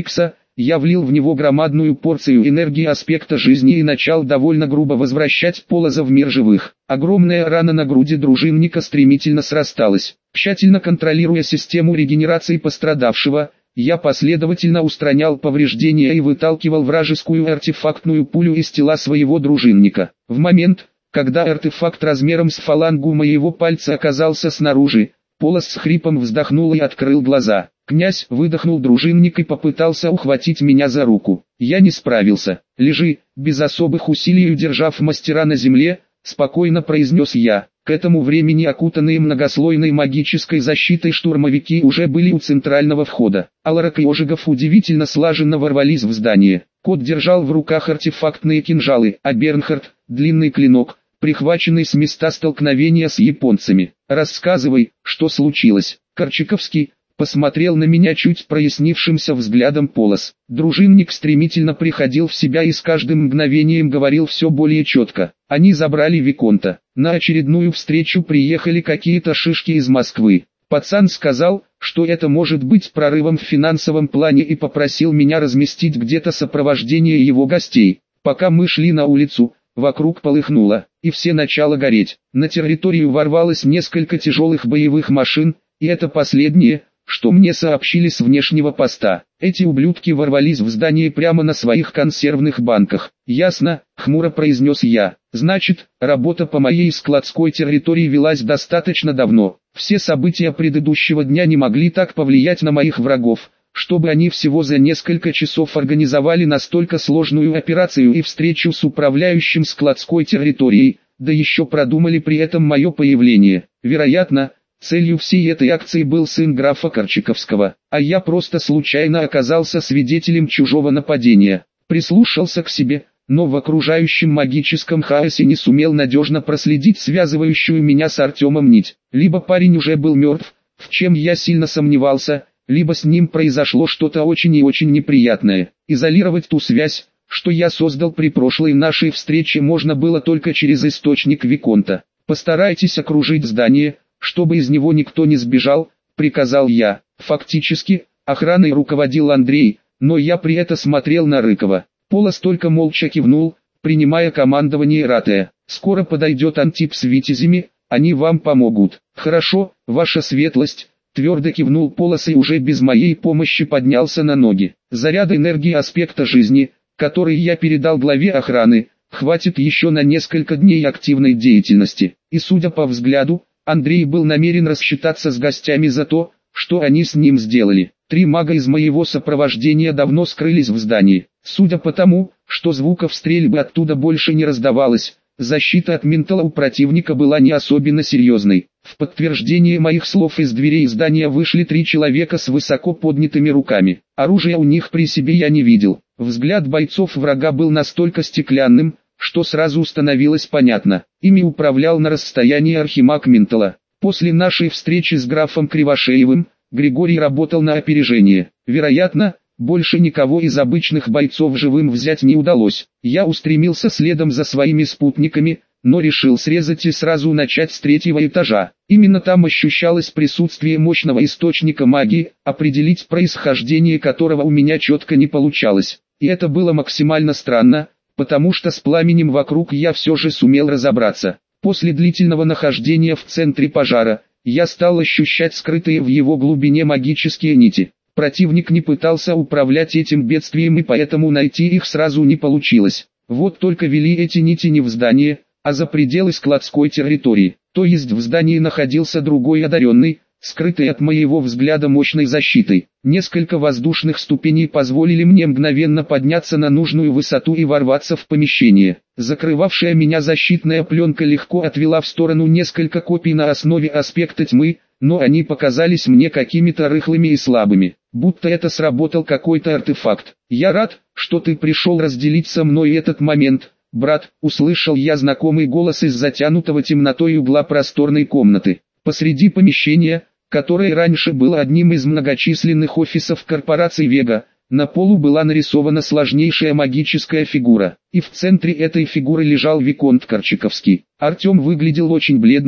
я влил в него громадную порцию энергии аспекта жизни и начал довольно грубо возвращать Полоза в мир живых. Огромная рана на груди дружинника стремительно срасталась. Тщательно контролируя систему регенерации пострадавшего, я последовательно устранял повреждения и выталкивал вражескую артефактную пулю из тела своего дружинника. В момент, когда артефакт размером с фалангу моего пальца оказался снаружи, Полоз с хрипом вздохнул и открыл глаза. «Князь!» — выдохнул дружинник и попытался ухватить меня за руку. Я не справился. «Лежи!» — без особых усилий удержав мастера на земле, спокойно произнес я. К этому времени окутанные многослойной магической защитой штурмовики уже были у центрального входа. Аларак и Ожегов удивительно слаженно ворвались в здание. Кот держал в руках артефактные кинжалы, а Бернхард — длинный клинок, прихваченный с места столкновения с японцами. «Рассказывай, что случилось?» Корчаковский посмотрел на меня чуть прояснившимся взглядом Полоз. Дружинник стремительно приходил в себя и с каждым мгновением говорил все более четко. Они забрали Виконта. На очередную встречу приехали какие-то шишки из Москвы. Пацан сказал, что это может быть прорывом в финансовом плане и попросил меня разместить где-то сопровождение его гостей. Пока мы шли на улицу, вокруг полыхнуло, и все начало гореть. На территорию ворвалось несколько тяжелых боевых машин, и это последнее, что мне сообщили с внешнего поста. Эти ублюдки ворвались в здание прямо на своих консервных банках. «Ясно», — хмуро произнес я. «Значит, работа по моей складской территории велась достаточно давно. Все события предыдущего дня не могли так повлиять на моих врагов, чтобы они всего за несколько часов организовали настолько сложную операцию и встречу с управляющим складской территорией, да еще продумали при этом мое появление. Вероятно, целью всей этой акции был сын графа Корчаковского, а я просто случайно оказался свидетелем чужого нападения. Прислушался к себе, но в окружающем магическом хаосе не сумел надежно проследить связывающую меня с Артемом нить. Либо парень уже был мертв, в чем я сильно сомневался, либо с ним произошло что-то очень и очень неприятное. Изолировать ту связь, что я создал при прошлой нашей встрече, можно было только через источник Виконта. «Постарайтесь окружить здание, чтобы из него никто не сбежал», — приказал я. Фактически, охраной руководил Андрей, но я при этом смотрел на Рыкова. Полоз только молча кивнул, принимая командование ратая. «Скоро подойдет Антип с витязями, они вам помогут». «Хорошо, ваша светлость», — твердо кивнул Полоз и уже без моей помощи поднялся на ноги. Заряда энергии аспекта жизни, который я передал главе охраны, хватит еще на несколько дней активной деятельности. И судя по взгляду, Андрей был намерен рассчитаться с гостями за то, что они с ним сделали. 3 мага из моего сопровождения давно скрылись в здании. Судя по тому, что звуков стрельбы оттуда больше не раздавалось, защита от ментала у противника была не особенно серьезной. В подтверждение моих слов из дверей здания вышли 3 человека с высоко поднятыми руками. Оружия у них при себе я не видел. Взгляд бойцов врага был настолько стеклянным, что сразу становилось понятно. Ими управлял на расстоянии архимаг ментала. После нашей встречи с графом Кривошеевым, Григорий работал на опережение. Вероятно, больше никого из обычных бойцов живым взять не удалось. Я устремился следом за своими спутниками, но решил срезать и сразу начать с 3-го этажа. Именно там ощущалось присутствие мощного источника магии, определить происхождение которого у меня четко не получалось. И это было максимально странно, потому что с пламенем вокруг я все же сумел разобраться. После длительного нахождения в центре пожара, я стал ощущать скрытые в его глубине магические нити. Противник не пытался управлять этим бедствием, и поэтому найти их сразу не получилось. Вот только вели эти нити не в здание, а за пределы складской территории. То есть в здании находился другой одаренный, скрытый от моего взгляда мощной защитой. Несколько воздушных ступеней позволили мне мгновенно подняться на нужную высоту и ворваться в помещение. Закрывавшая меня защитная пленка легко отвела в сторону несколько копий на основе аспекта тьмы, но они показались мне какими-то рыхлыми и слабыми, будто это сработал какой-то артефакт. «Я рад, что ты пришел разделить со мной этот момент, брат», — услышал я знакомый голос из затянутого темнотой угла просторной комнаты. Посреди помещения, которое раньше было одним из многочисленных офисов корпорации Вега, на полу была нарисована сложнейшая магическая фигура, и в центре этой фигуры лежал Виконт Корчаковский. Артем выглядел очень бледным,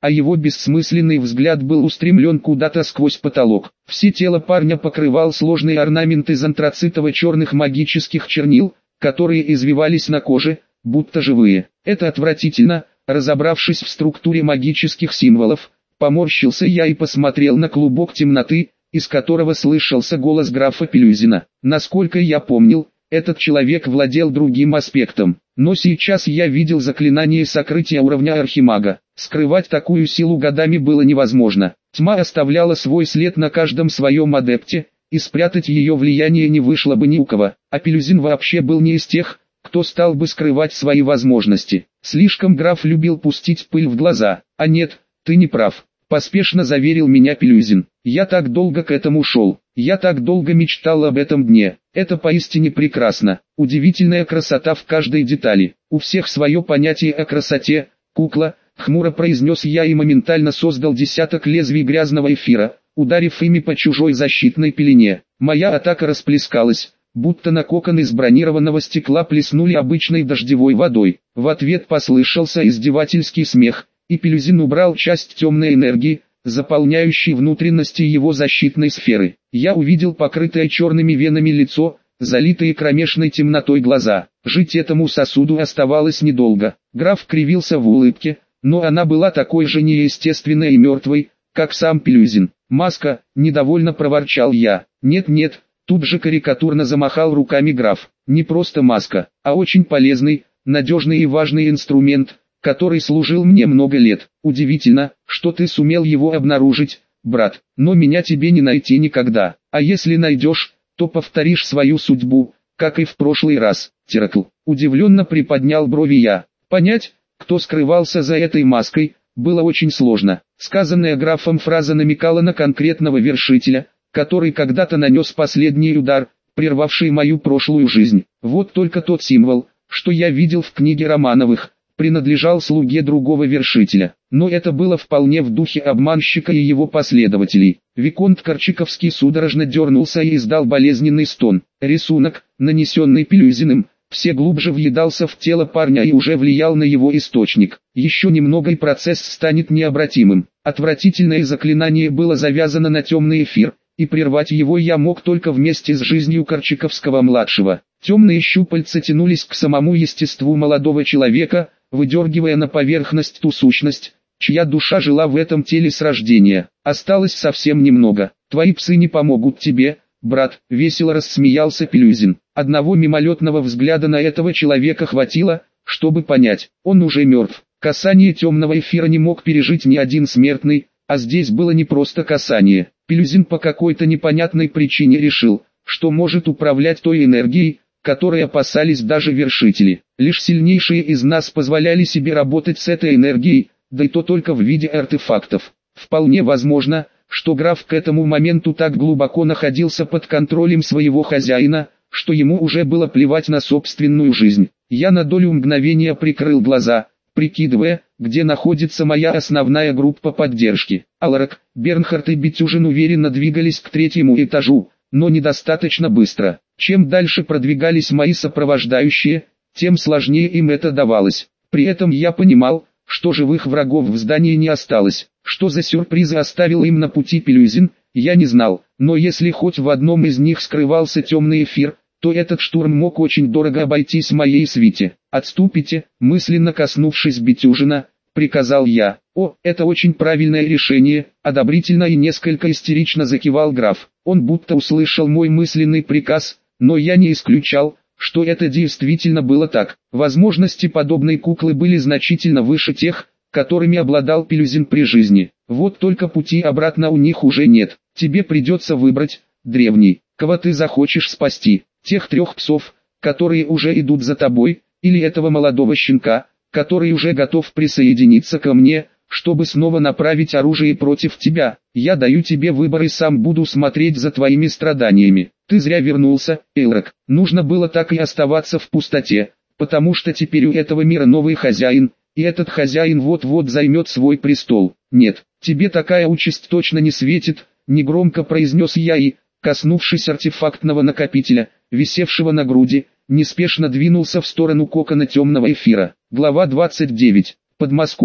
а его бессмысленный взгляд был устремлен куда-то сквозь потолок. Все тело парня покрывал сложный орнамент из антрацитово-черных магических чернил, которые извивались на коже, будто живые. Это отвратительно. Разобравшись в структуре магических символов, поморщился я и посмотрел на клубок темноты, из которого слышался голос графа Пелюзина. Насколько я помнил, этот человек владел другим аспектом, но сейчас я видел заклинание сокрытия уровня архимага. Скрывать такую силу годами было невозможно. Тьма оставляла свой след на каждом своем адепте, и спрятать ее влияние не вышло бы ни у кого, а Пелюзин вообще был не из тех, кто стал бы скрывать свои возможности. Слишком граф любил пустить пыль в глаза. А нет, ты не прав, поспешно заверил меня Пелюзин. Я так долго к этому шел, я так долго мечтал об этом дне. Это поистине прекрасно, удивительная красота в каждой детали. У всех свое понятие о красоте, кукла, хмуро произнес я и моментально создал десяток лезвий грязного эфира, ударив ими по чужой защитной пелене. Моя атака расплескалась, будто на кокон из бронированного стекла плеснули обычной дождевой водой. В ответ послышался издевательский смех, и Пелюзин убрал часть темной энергии, заполняющей внутренности его защитной сферы. Я увидел покрытое черными венами лицо, залитые кромешной темнотой глаза. Жить этому сосуду оставалось недолго. Граф кривился в улыбке, но она была такой же неестественной и мертвой, как сам Пелюзин. «Маска», — недовольно проворчал я. «Нет-нет», — тут же карикатурно замахал руками граф. «Не просто маска, а очень полезный, надежный и важный инструмент, который служил мне много лет. Удивительно, что ты сумел его обнаружить, брат, но меня тебе не найти никогда. А если найдешь, то повторишь свою судьбу, как и в прошлый раз». Теракл удивленно приподнял брови я. Понять, кто скрывался за этой маской, было очень сложно. Сказанная графом фраза намекала на конкретного вершителя, который когда-то нанес последний удар, прервавший мою прошлую жизнь. Вот только тот символ, что я видел в книге Романовых, принадлежал слуге другого вершителя. Но это было вполне в духе обманщика и его последователей. Виконт Корчаковский судорожно дернулся и издал болезненный стон. Рисунок, нанесенный Пелюзиным, все глубже въедался в тело парня и уже влиял на его источник. Еще немного и процесс станет необратимым. Отвратительное заклинание было завязано на темный эфир, и прервать его я мог только вместе с жизнью Корчаковского-младшего. Темные щупальца тянулись к самому естеству молодого человека, выдергивая на поверхность ту сущность, чья душа жила в этом теле с рождения. Осталось совсем немного. Твои псы не помогут тебе, брат, весело рассмеялся Пелюзин. Одного мимолетного взгляда на этого человека хватило, чтобы понять, он уже мертв. Касание темного эфира не мог пережить ни один смертный, а здесь было не просто касание. Пелюзин по какой-то непонятной причине решил, что может управлять той энергией, которой опасались даже вершители. Лишь сильнейшие из нас позволяли себе работать с этой энергией, да и то только в виде артефактов. Вполне возможно, что граф к этому моменту так глубоко находился под контролем своего хозяина, что ему уже было плевать на собственную жизнь. Я на долю мгновения прикрыл глаза, прикидывая, где находится моя основная группа поддержки. Аларак, Бернхард и Бетюжин уверенно двигались к третьему этажу, но недостаточно быстро. Чем дальше продвигались мои сопровождающие, тем сложнее им это давалось. При этом я понимал, что живых врагов в здании не осталось. Что за сюрпризы оставил им на пути Пелюзин, я не знал, но если хоть в одном из них скрывался темный эфир, то этот штурм мог очень дорого обойтись моей свите. «Отступите», мысленно коснувшись Бетюжина, приказал я. «О, это очень правильное решение», одобрительно и несколько истерично закивал граф. Он будто услышал мой мысленный приказ, но я не исключал, что это действительно было так. Возможности подобной куклы были значительно выше тех, которыми обладал Пелюзин при жизни. Вот только пути обратно у них уже нет. Тебе придется выбрать, древний, кого ты захочешь спасти. Тех 3 псов, которые уже идут за тобой, или этого молодого щенка, который уже готов присоединиться ко мне, чтобы снова направить оружие против тебя. Я даю тебе выбор и сам буду смотреть за твоими страданиями. Ты зря вернулся, Элрак. Нужно было так и оставаться в пустоте, потому что теперь у этого мира новый хозяин, и этот хозяин вот-вот займет свой престол. Нет, тебе такая участь точно не светит, негромко произнес я и, коснувшись артефактного накопителя, висевшего на груди, неспешно двинулся в сторону кокона темного эфира. Глава 29. Подмосковье.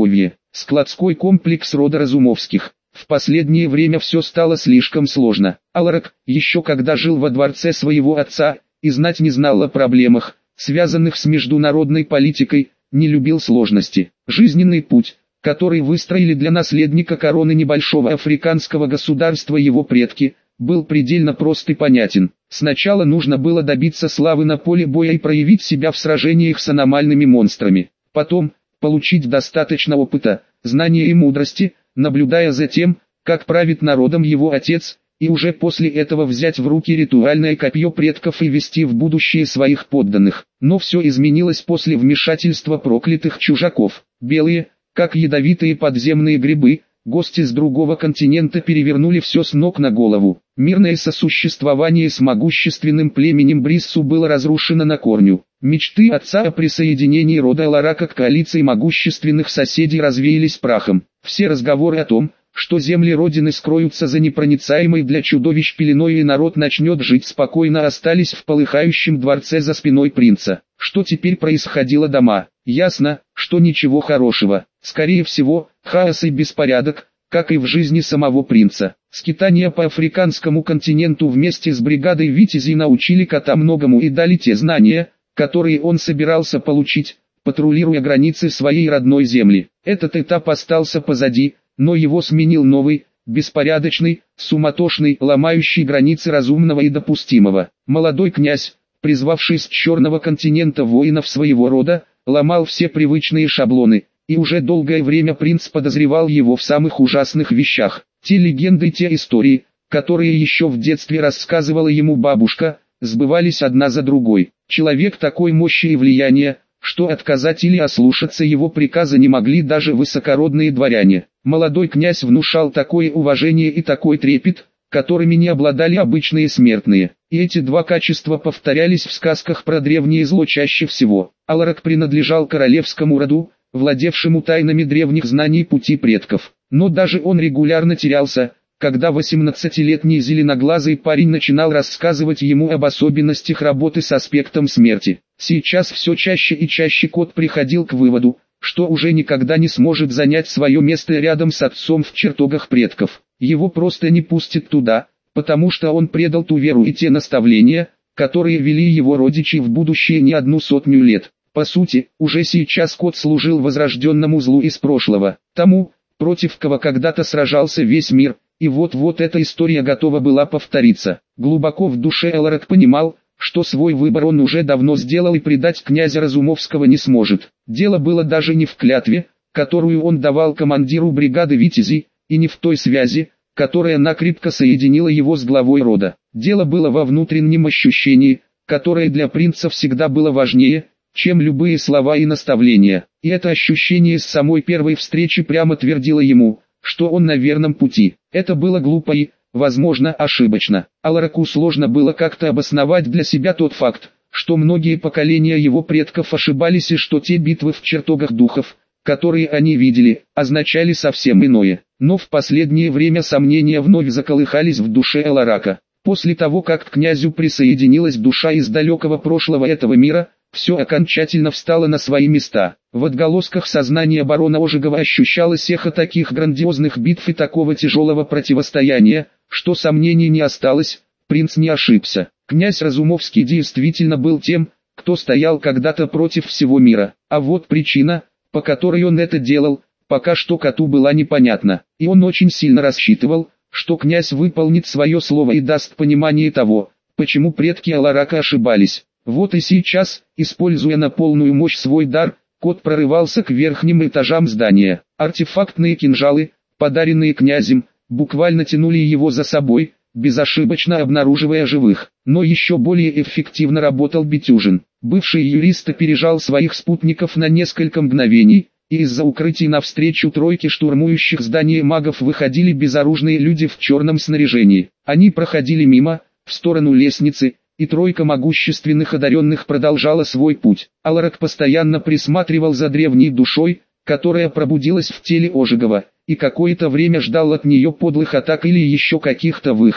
складской комплекс рода Разумовских. В последнее время все стало слишком сложно. Аларак, еще когда жил во дворце своего отца, и знать не знал о проблемах, связанных с международной политикой, не любил сложности. Жизненный путь, который выстроили для наследника короны небольшого африканского государства его предки, был предельно прост и понятен. Сначала нужно было добиться славы на поле боя и проявить себя в сражениях с аномальными монстрами. Потом, получить достаточно опыта, знания и мудрости, наблюдая за тем, как правит народом его отец, и уже после этого взять в руки ритуальное копье предков и вести в будущее своих подданных. Но все изменилось после вмешательства проклятых чужаков. Белые, как ядовитые подземные грибы, гости с другого континента перевернули все с ног на голову. Мирное сосуществование с могущественным племенем Бриссу было разрушено на корню. Мечты отца о присоединении рода Аларака к коалиции могущественных соседей развеялись прахом. Все разговоры о том, что земли Родины скроются за непроницаемой для чудовищ пеленой и народ начнет жить спокойно, остались в полыхающем дворце за спиной принца. Что теперь происходило дома? Ясно, что ничего хорошего. Скорее всего, хаос и беспорядок, как и в жизни самого принца. Скитания по африканскому континенту вместе с бригадой витязей научили кота многому и дали те знания, которые он собирался получить, патрулируя границы своей родной земли. Этот этап остался позади, но его сменил новый, беспорядочный, суматошный, ломающий границы разумного и допустимого. Молодой князь, призвавший с черного континента воинов своего рода, ломал все привычные шаблоны, и уже долгое время принц подозревал его в самых ужасных вещах. Те легенды, те истории, которые еще в детстве рассказывала ему бабушка, сбывались одна за другой. Человек такой мощи и влияния, что отказать или ослушаться его приказа не могли даже высокородные дворяне. Молодой князь внушал такое уважение и такой трепет, которыми не обладали обычные смертные. И эти два качества повторялись в сказках про древнее зло чаще всего. Аларак принадлежал королевскому роду, владевшему тайнами древних знаний пути предков. Но даже он регулярно терялся, когда 18-летний зеленоглазый парень начинал рассказывать ему об особенностях работы с аспектом смерти. Сейчас все чаще и чаще кот приходил к выводу, что уже никогда не сможет занять свое место рядом с отцом в чертогах предков. Его просто не пустят туда, потому что он предал ту веру и те наставления, которые вели его родичи в будущее не одну сотню лет. По сути, уже сейчас кот служил возрожденному злу из прошлого, тому, против кого когда-то сражался весь мир, и вот-вот эта история готова была повториться. Глубоко в душе Аларак понимал, что свой выбор он уже давно сделал и предать князя Разумовского не сможет. Дело было даже не в клятве, которую он давал командиру бригады витязей, и не в той связи, которая накрепко соединила его с главой рода. Дело было во внутреннем ощущении, которое для принца всегда было важнее, чем любые слова и наставления. И это ощущение с самой первой встречи прямо твердило ему, что он на верном пути. Это было глупо и, возможно, ошибочно. Алараку сложно было как-то обосновать для себя тот факт, что многие поколения его предков ошибались и что те битвы в чертогах духов, которые они видели, означали совсем иное. Но в последнее время сомнения вновь заколыхались в душе Аларака. После того, как к князю присоединилась душа из далекого прошлого этого мира, все окончательно встало на свои места. В отголосках сознания барона Ожегова ощущалось эхо таких грандиозных битв и такого тяжелого противостояния, что сомнений не осталось, принц не ошибся. Князь Разумовский действительно был тем, кто стоял когда-то против всего мира. А вот причина, по которой он это делал, пока что коту была непонятна. И он очень сильно рассчитывал, что князь выполнит свое слово и даст понимание того, почему предки Аларака ошибались. Вот и сейчас, используя на полную мощь свой дар, кот прорывался к верхним этажам здания. Артефактные кинжалы, подаренные князем, буквально тянули его за собой, безошибочно обнаруживая живых. Но еще более эффективно работал Битюжин. Бывший юрист опережал своих спутников на несколько мгновений, и из-за укрытий навстречу тройке штурмующих здание магов выходили безоружные люди в черном снаряжении. Они проходили мимо, в сторону лестницы, и тройка могущественных одаренных продолжала свой путь. Аларак постоянно присматривал за древней душой, которая пробудилась в теле Ожегова, и какое-то время ждал от нее подлых атак или еще каких-то выходок.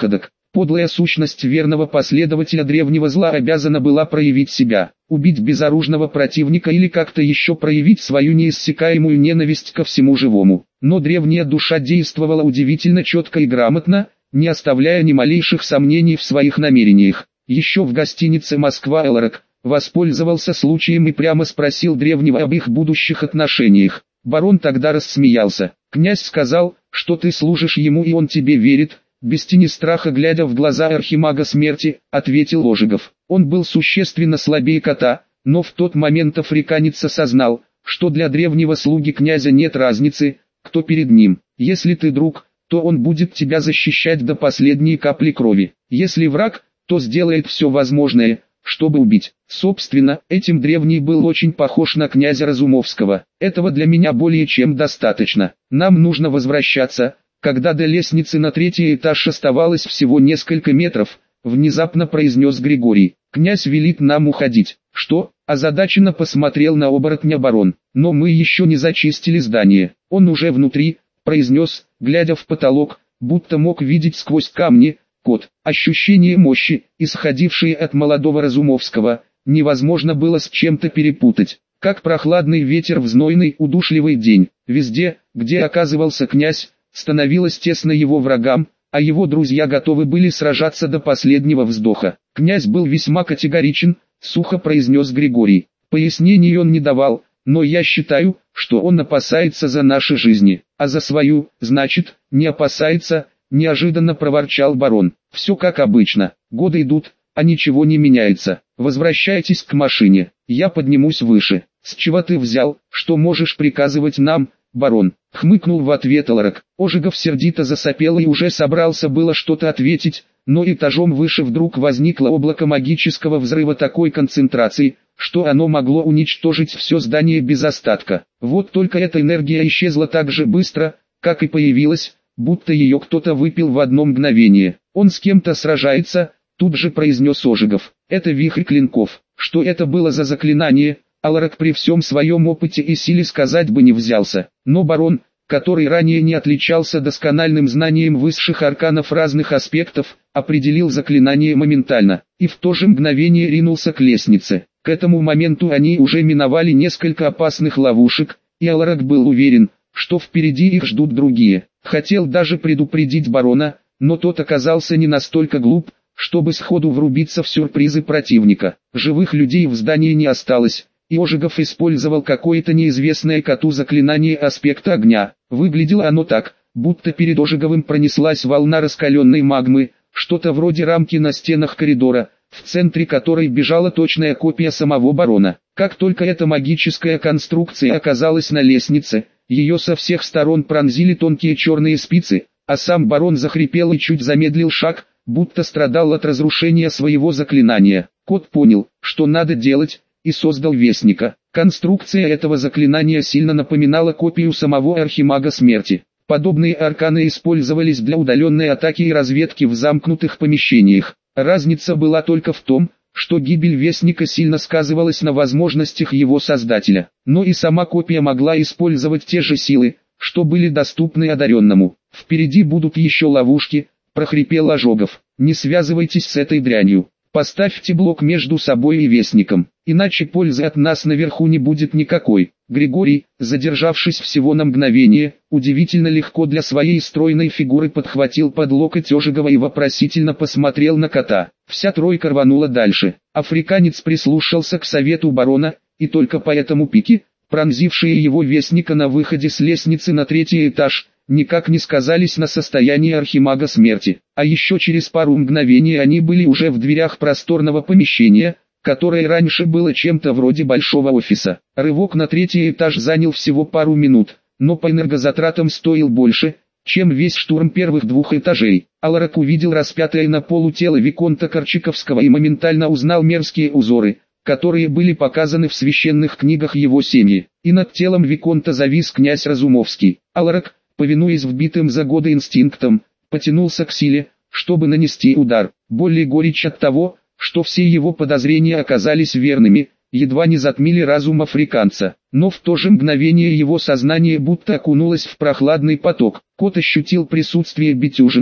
Подлая сущность верного последователя древнего зла обязана была проявить себя, убить безоружного противника или как-то еще проявить свою неиссякаемую ненависть ко всему живому. Но древняя душа действовала удивительно четко и грамотно, не оставляя ни малейших сомнений в своих намерениях. Еще в гостинице «Москва» Элорак воспользовался случаем и прямо спросил древнего об их будущих отношениях. Барон тогда рассмеялся. «Князь сказал, что ты служишь ему и он тебе верит». Без тени страха глядя в глаза архимага смерти, ответил Ожегов. Он был существенно слабее кота, но в тот момент африканец осознал, что для древнего слуги князя нет разницы, кто перед ним. Если ты друг, то он будет тебя защищать до последней капли крови. Если враг, то сделает все возможное, чтобы убить. Собственно, этим древний был очень похож на князя Разумовского. Этого для меня более чем достаточно. Нам нужно возвращаться. Когда до лестницы на 3-й этаж оставалось всего несколько метров, внезапно произнес Григорий. «Князь велит нам уходить». «Что?» – озадаченно посмотрел на оборотня барон. «Но мы еще не зачистили здание. Он уже внутри», – произнес, глядя в потолок, будто мог видеть сквозь камни. Кот. Ощущение мощи, исходившее от молодого Разумовского, невозможно было с чем-то перепутать. Как прохладный ветер в знойный удушливый день. Везде, где оказывался князь, становилось тесно его врагам, а его друзья готовы были сражаться до последнего вздоха. Князь был весьма категоричен, сухо произнес Григорий. Пояснений он не давал, но я считаю, что он опасается за наши жизни, а за свою, значит, не опасается, неожиданно проворчал барон. Все как обычно, годы идут, а ничего не меняется. Возвращайтесь к машине, я поднимусь выше. С чего ты взял, что можешь приказывать нам, барон? Хмыкнул в ответ Элорак. Ожегов сердито засопел и уже собрался было что-то ответить, но этажом выше вдруг возникло облако магического взрыва такой концентрации, что оно могло уничтожить все здание без остатка. Вот только эта энергия исчезла так же быстро, как и появилась, будто ее кто-то выпил в одно мгновение. Он с кем-то сражается, тут же произнес Ожегов. Это вихрь клинков. Что это было за заклинание? Элорак при всем своем опыте и силе сказать бы не взялся, но барон, который ранее не отличался доскональным знанием высших арканов разных аспектов, определил заклинание моментально, и в то же мгновение ринулся к лестнице. К этому моменту они уже миновали несколько опасных ловушек, и Элорак был уверен, что впереди их ждут другие. Хотел даже предупредить барона, но тот оказался не настолько глуп, чтобы сходу врубиться в сюрпризы противника. Живых людей в здании не осталось. И Ожегов использовал какое-то неизвестное коту заклинание аспекта огня. Выглядело оно так, будто перед Ожеговым пронеслась волна раскаленной магмы, что-то вроде рамки на стенах коридора, в центре которой бежала точная копия самого барона. Как только эта магическая конструкция оказалась на лестнице, ее со всех сторон пронзили тонкие черные спицы, а сам барон захрипел и чуть замедлил шаг, будто страдал от разрушения своего заклинания. Кот понял, что надо делать, и создал Вестника. Конструкция этого заклинания сильно напоминала копию самого Архимага Смерти. Подобные арканы использовались для удаленной атаки и разведки в замкнутых помещениях. Разница была только в том, что гибель Вестника сильно сказывалась на возможностях его создателя. Но и сама копия могла использовать те же силы, что были доступны одаренному. «Впереди будут еще ловушки», – прохрипел Ожегов. «Не связывайтесь с этой дрянью. Поставьте блок между собой и Вестником, иначе пользы от нас наверху не будет никакой». Григорий, задержавшись всего на мгновение, удивительно легко для своей стройной фигуры подхватил под локоть Ожегова и вопросительно посмотрел на кота. Вся тройка рванула дальше. Африканец прислушался к совету барона, и только поэтому пики, пронзившие его Вестника на выходе с лестницы на 3-й этаж, никак не сказались на состоянии Архимага Смерти. А еще через пару мгновений они были уже в дверях просторного помещения, которое раньше было чем-то вроде большого офиса. Рывок на 3-й этаж занял всего пару минут, но по энергозатратам стоил больше, чем весь штурм первых 2 этажей. Элорак увидел распятое на полу тело Виконта Корчаковского и моментально узнал мерзкие узоры, которые были показаны в священных книгах его семьи. И над телом Виконта завис князь Разумовский. Элорак, повинуясь вбитым за годы инстинктам, потянулся к силе, чтобы нанести удар. Боль и горечь от того, что все его подозрения оказались верными, едва не затмили разум африканца. Но в то же мгновение его сознание будто окунулось в прохладный поток. Кот ощутил присутствие Бетюжина,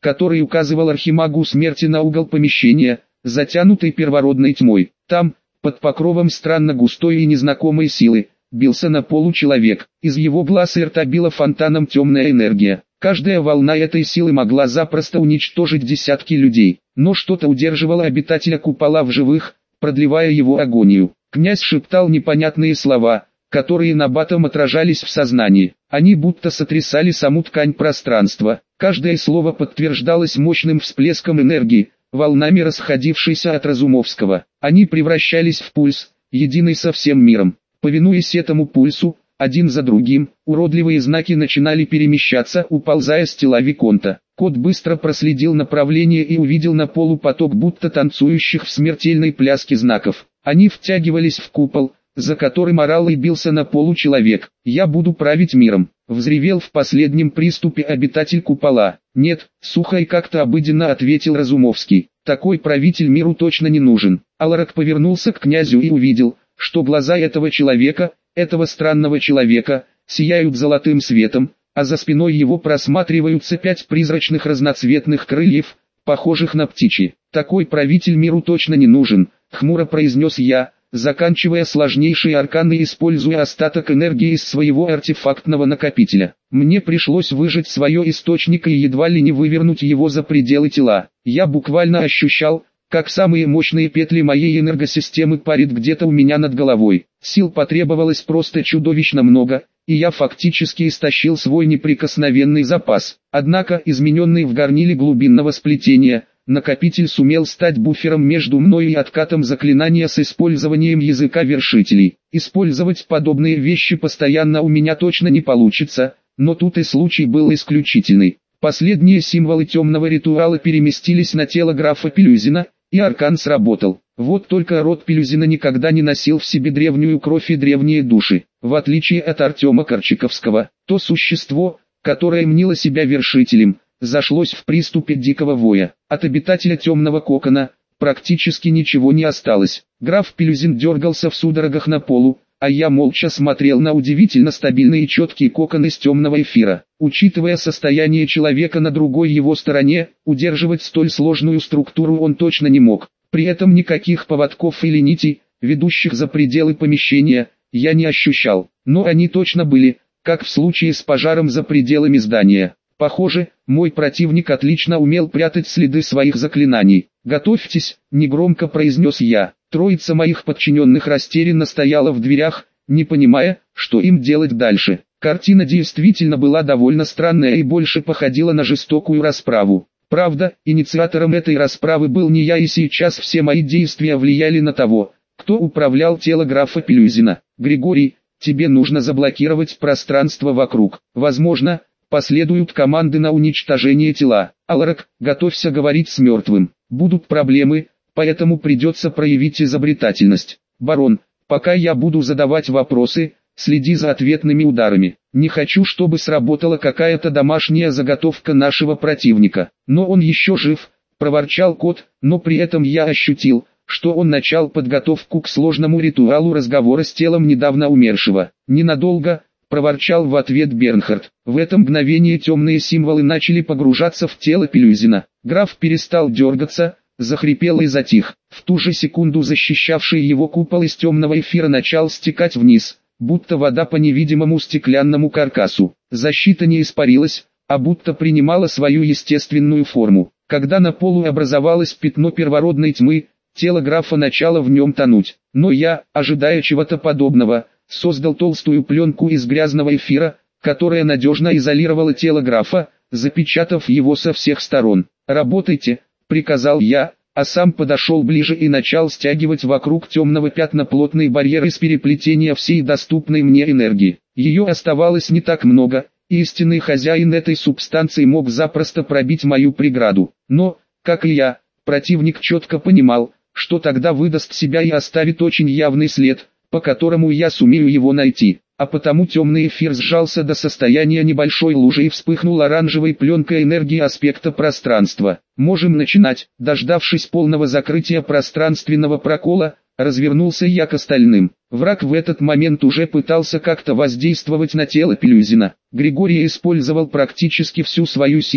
который указывал архимагу смерти на угол помещения, затянутый первородной тьмой. Там, под покровом странно густой и незнакомой силы, бился на полу человек. Из его глаз и рта била фонтаном темная энергия. Каждая волна этой силы могла запросто уничтожить десятки людей, но что-то удерживало обитателя купола в живых, продлевая его агонию. Князь шептал непонятные слова, которые набатом отражались в сознании. Они будто сотрясали саму ткань пространства. Каждое слово подтверждалось мощным всплеском энергии, волнами расходившейся от Разумовского. Они превращались в пульс, единый со всем миром. Повинуясь этому пульсу, один за другим, уродливые знаки начинали перемещаться, уползая с тела Виконта. Кот быстро проследил направление и увидел на полу поток будто танцующих в смертельной пляске знаков. Они втягивались в купол, за которым орал и бился на полу человек. «Я буду править миром», — взревел в последнем приступе обитатель купола. «Нет», — сухо и как-то обыденно ответил Разумовский. «Такой правитель миру точно не нужен». Аларак повернулся к князю и увидел, что глаза этого человека, этого странного человека, сияют золотым светом, а за спиной его просматриваются 5 призрачных разноцветных крыльев, похожих на птичьи. «Такой правитель миру точно не нужен», — хмуро произнес я, заканчивая сложнейшие арканы и используя остаток энергии из своего артефактного накопителя. Мне пришлось выжать свое источник и едва ли не вывернуть его за пределы тела. Я буквально ощущал, как самые мощные петли моей энергосистемы парят где-то у меня над головой. Сил потребовалось просто чудовищно много, и я фактически истощил свой неприкосновенный запас. Однако, измененный в горниле глубинного сплетения, накопитель сумел стать буфером между мной и откатом заклинания с использованием языка вершителей. Использовать подобные вещи постоянно у меня точно не получится, но тут и случай был исключительный. Последние символы темного ритуала переместились на тело графа Пелюзина, и аркан сработал. Вот только род Пелюзина никогда не носил в себе древнюю кровь и древние души. В отличие от Артема Корчаковского, то существо, которое мнило себя вершителем, зашлось в приступе дикого воя. От обитателя темного кокона практически ничего не осталось. Граф Пелюзин дергался в судорогах на полу, а я молча смотрел на удивительно стабильный и четкий кокон из темного эфира. Учитывая состояние человека на другой его стороне, удерживать столь сложную структуру он точно не мог. При этом никаких поводков или нитей, ведущих за пределы помещения, я не ощущал. Но они точно были, как в случае с пожаром за пределами здания. Похоже, мой противник отлично умел прятать следы своих заклинаний. «Готовьтесь», — негромко произнес я. Троица моих подчиненных растерянно стояла в дверях, не понимая, что им делать дальше. Картина действительно была довольно странная и больше походила на жестокую расправу. Правда, инициатором этой расправы был не я, и сейчас все мои действия влияли на того, кто управлял тело графа Пелюзина. «Григорий, тебе нужно заблокировать пространство вокруг. Возможно, последуют команды на уничтожение тела. Аларак, готовься говорить с мертвым. Будут проблемы, поэтому придется проявить изобретательность. Барон, пока я буду задавать вопросы, следи за ответными ударами. Не хочу, чтобы сработала какая-то домашняя заготовка нашего противника. Но он еще жив», — проворчал кот, но при этом я ощутил, что он начал подготовку к сложному ритуалу разговора с телом недавно умершего. «Ненадолго», — проворчал в ответ Бернхард. В это мгновение темные символы начали погружаться в тело Пелюзина. Граф перестал дергаться, захрипел и затих. В ту же секунду защищавший его купол из темного эфира начал стекать вниз, будто вода по невидимому стеклянному каркасу. Защита не испарилась, а будто принимала свою естественную форму. Когда на полу образовалось пятно первородной тьмы, тело графа начало в нем тонуть. Но я, ожидая чего-то подобного, создал толстую пленку из грязного эфира, которая надежно изолировала тело графа, запечатав его со всех сторон. «Работайте», — приказал я, а сам подошел ближе и начал стягивать вокруг темного пятна плотный барьер из переплетения всей доступной мне энергии. Ее оставалось не так много, и истинный хозяин этой субстанции мог запросто пробить мою преграду. Но, как и я, противник четко понимал, что тогда выдаст себя и оставит очень явный след, по которому я сумею его найти. А потому темный эфир сжался до состояния небольшой лужи и вспыхнул оранжевой пленкой энергии аспекта пространства. «Можем начинать». Дождавшись полного закрытия пространственного прокола, развернулся я к остальным. Враг в этот момент уже пытался как-то воздействовать на тело Пелюзина. Григорий использовал практически всю свою силу,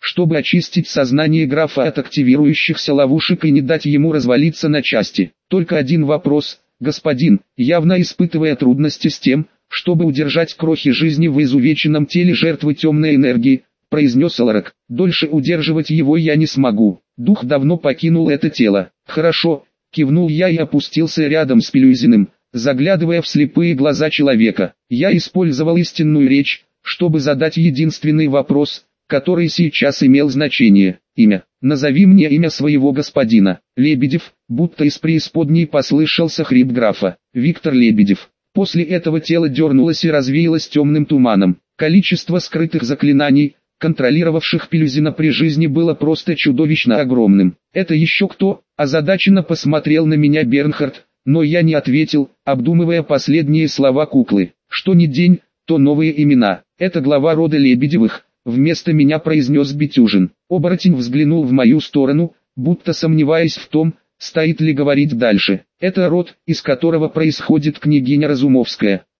чтобы очистить сознание графа от активирующихся ловушек и не дать ему развалиться на части. Только один вопрос, господин, явно испытывая трудности с тем, чтобы удержать крохи жизни в изувеченном теле жертвы темной энергии, произнес Аларак. Дольше удерживать его я не смогу. Дух давно покинул это тело. Хорошо, кивнул я и опустился рядом с Пелюзиным, заглядывая в слепые глаза человека. Я использовал истинную речь, чтобы задать единственный вопрос, который сейчас имел значение. Имя. Назови мне имя своего господина. Лебедев, будто из преисподней послышался хрип графа. Виктор Лебедев. После этого тело дернулось и развеялось темным туманом. Количество скрытых заклинаний, контролировавших Пелюзина при жизни, было просто чудовищно огромным. «Это еще кто?» – озадаченно посмотрел на меня Бернхард, но я не ответил, обдумывая последние слова куклы. «Что ни день, то новые имена. Это глава рода Лебедевых», – вместо меня произнес Бетюжин. Оборотень взглянул в мою сторону, будто сомневаясь в том, стоит ли говорить дальше. «Это род, из которого происходит княгиня Разумовская.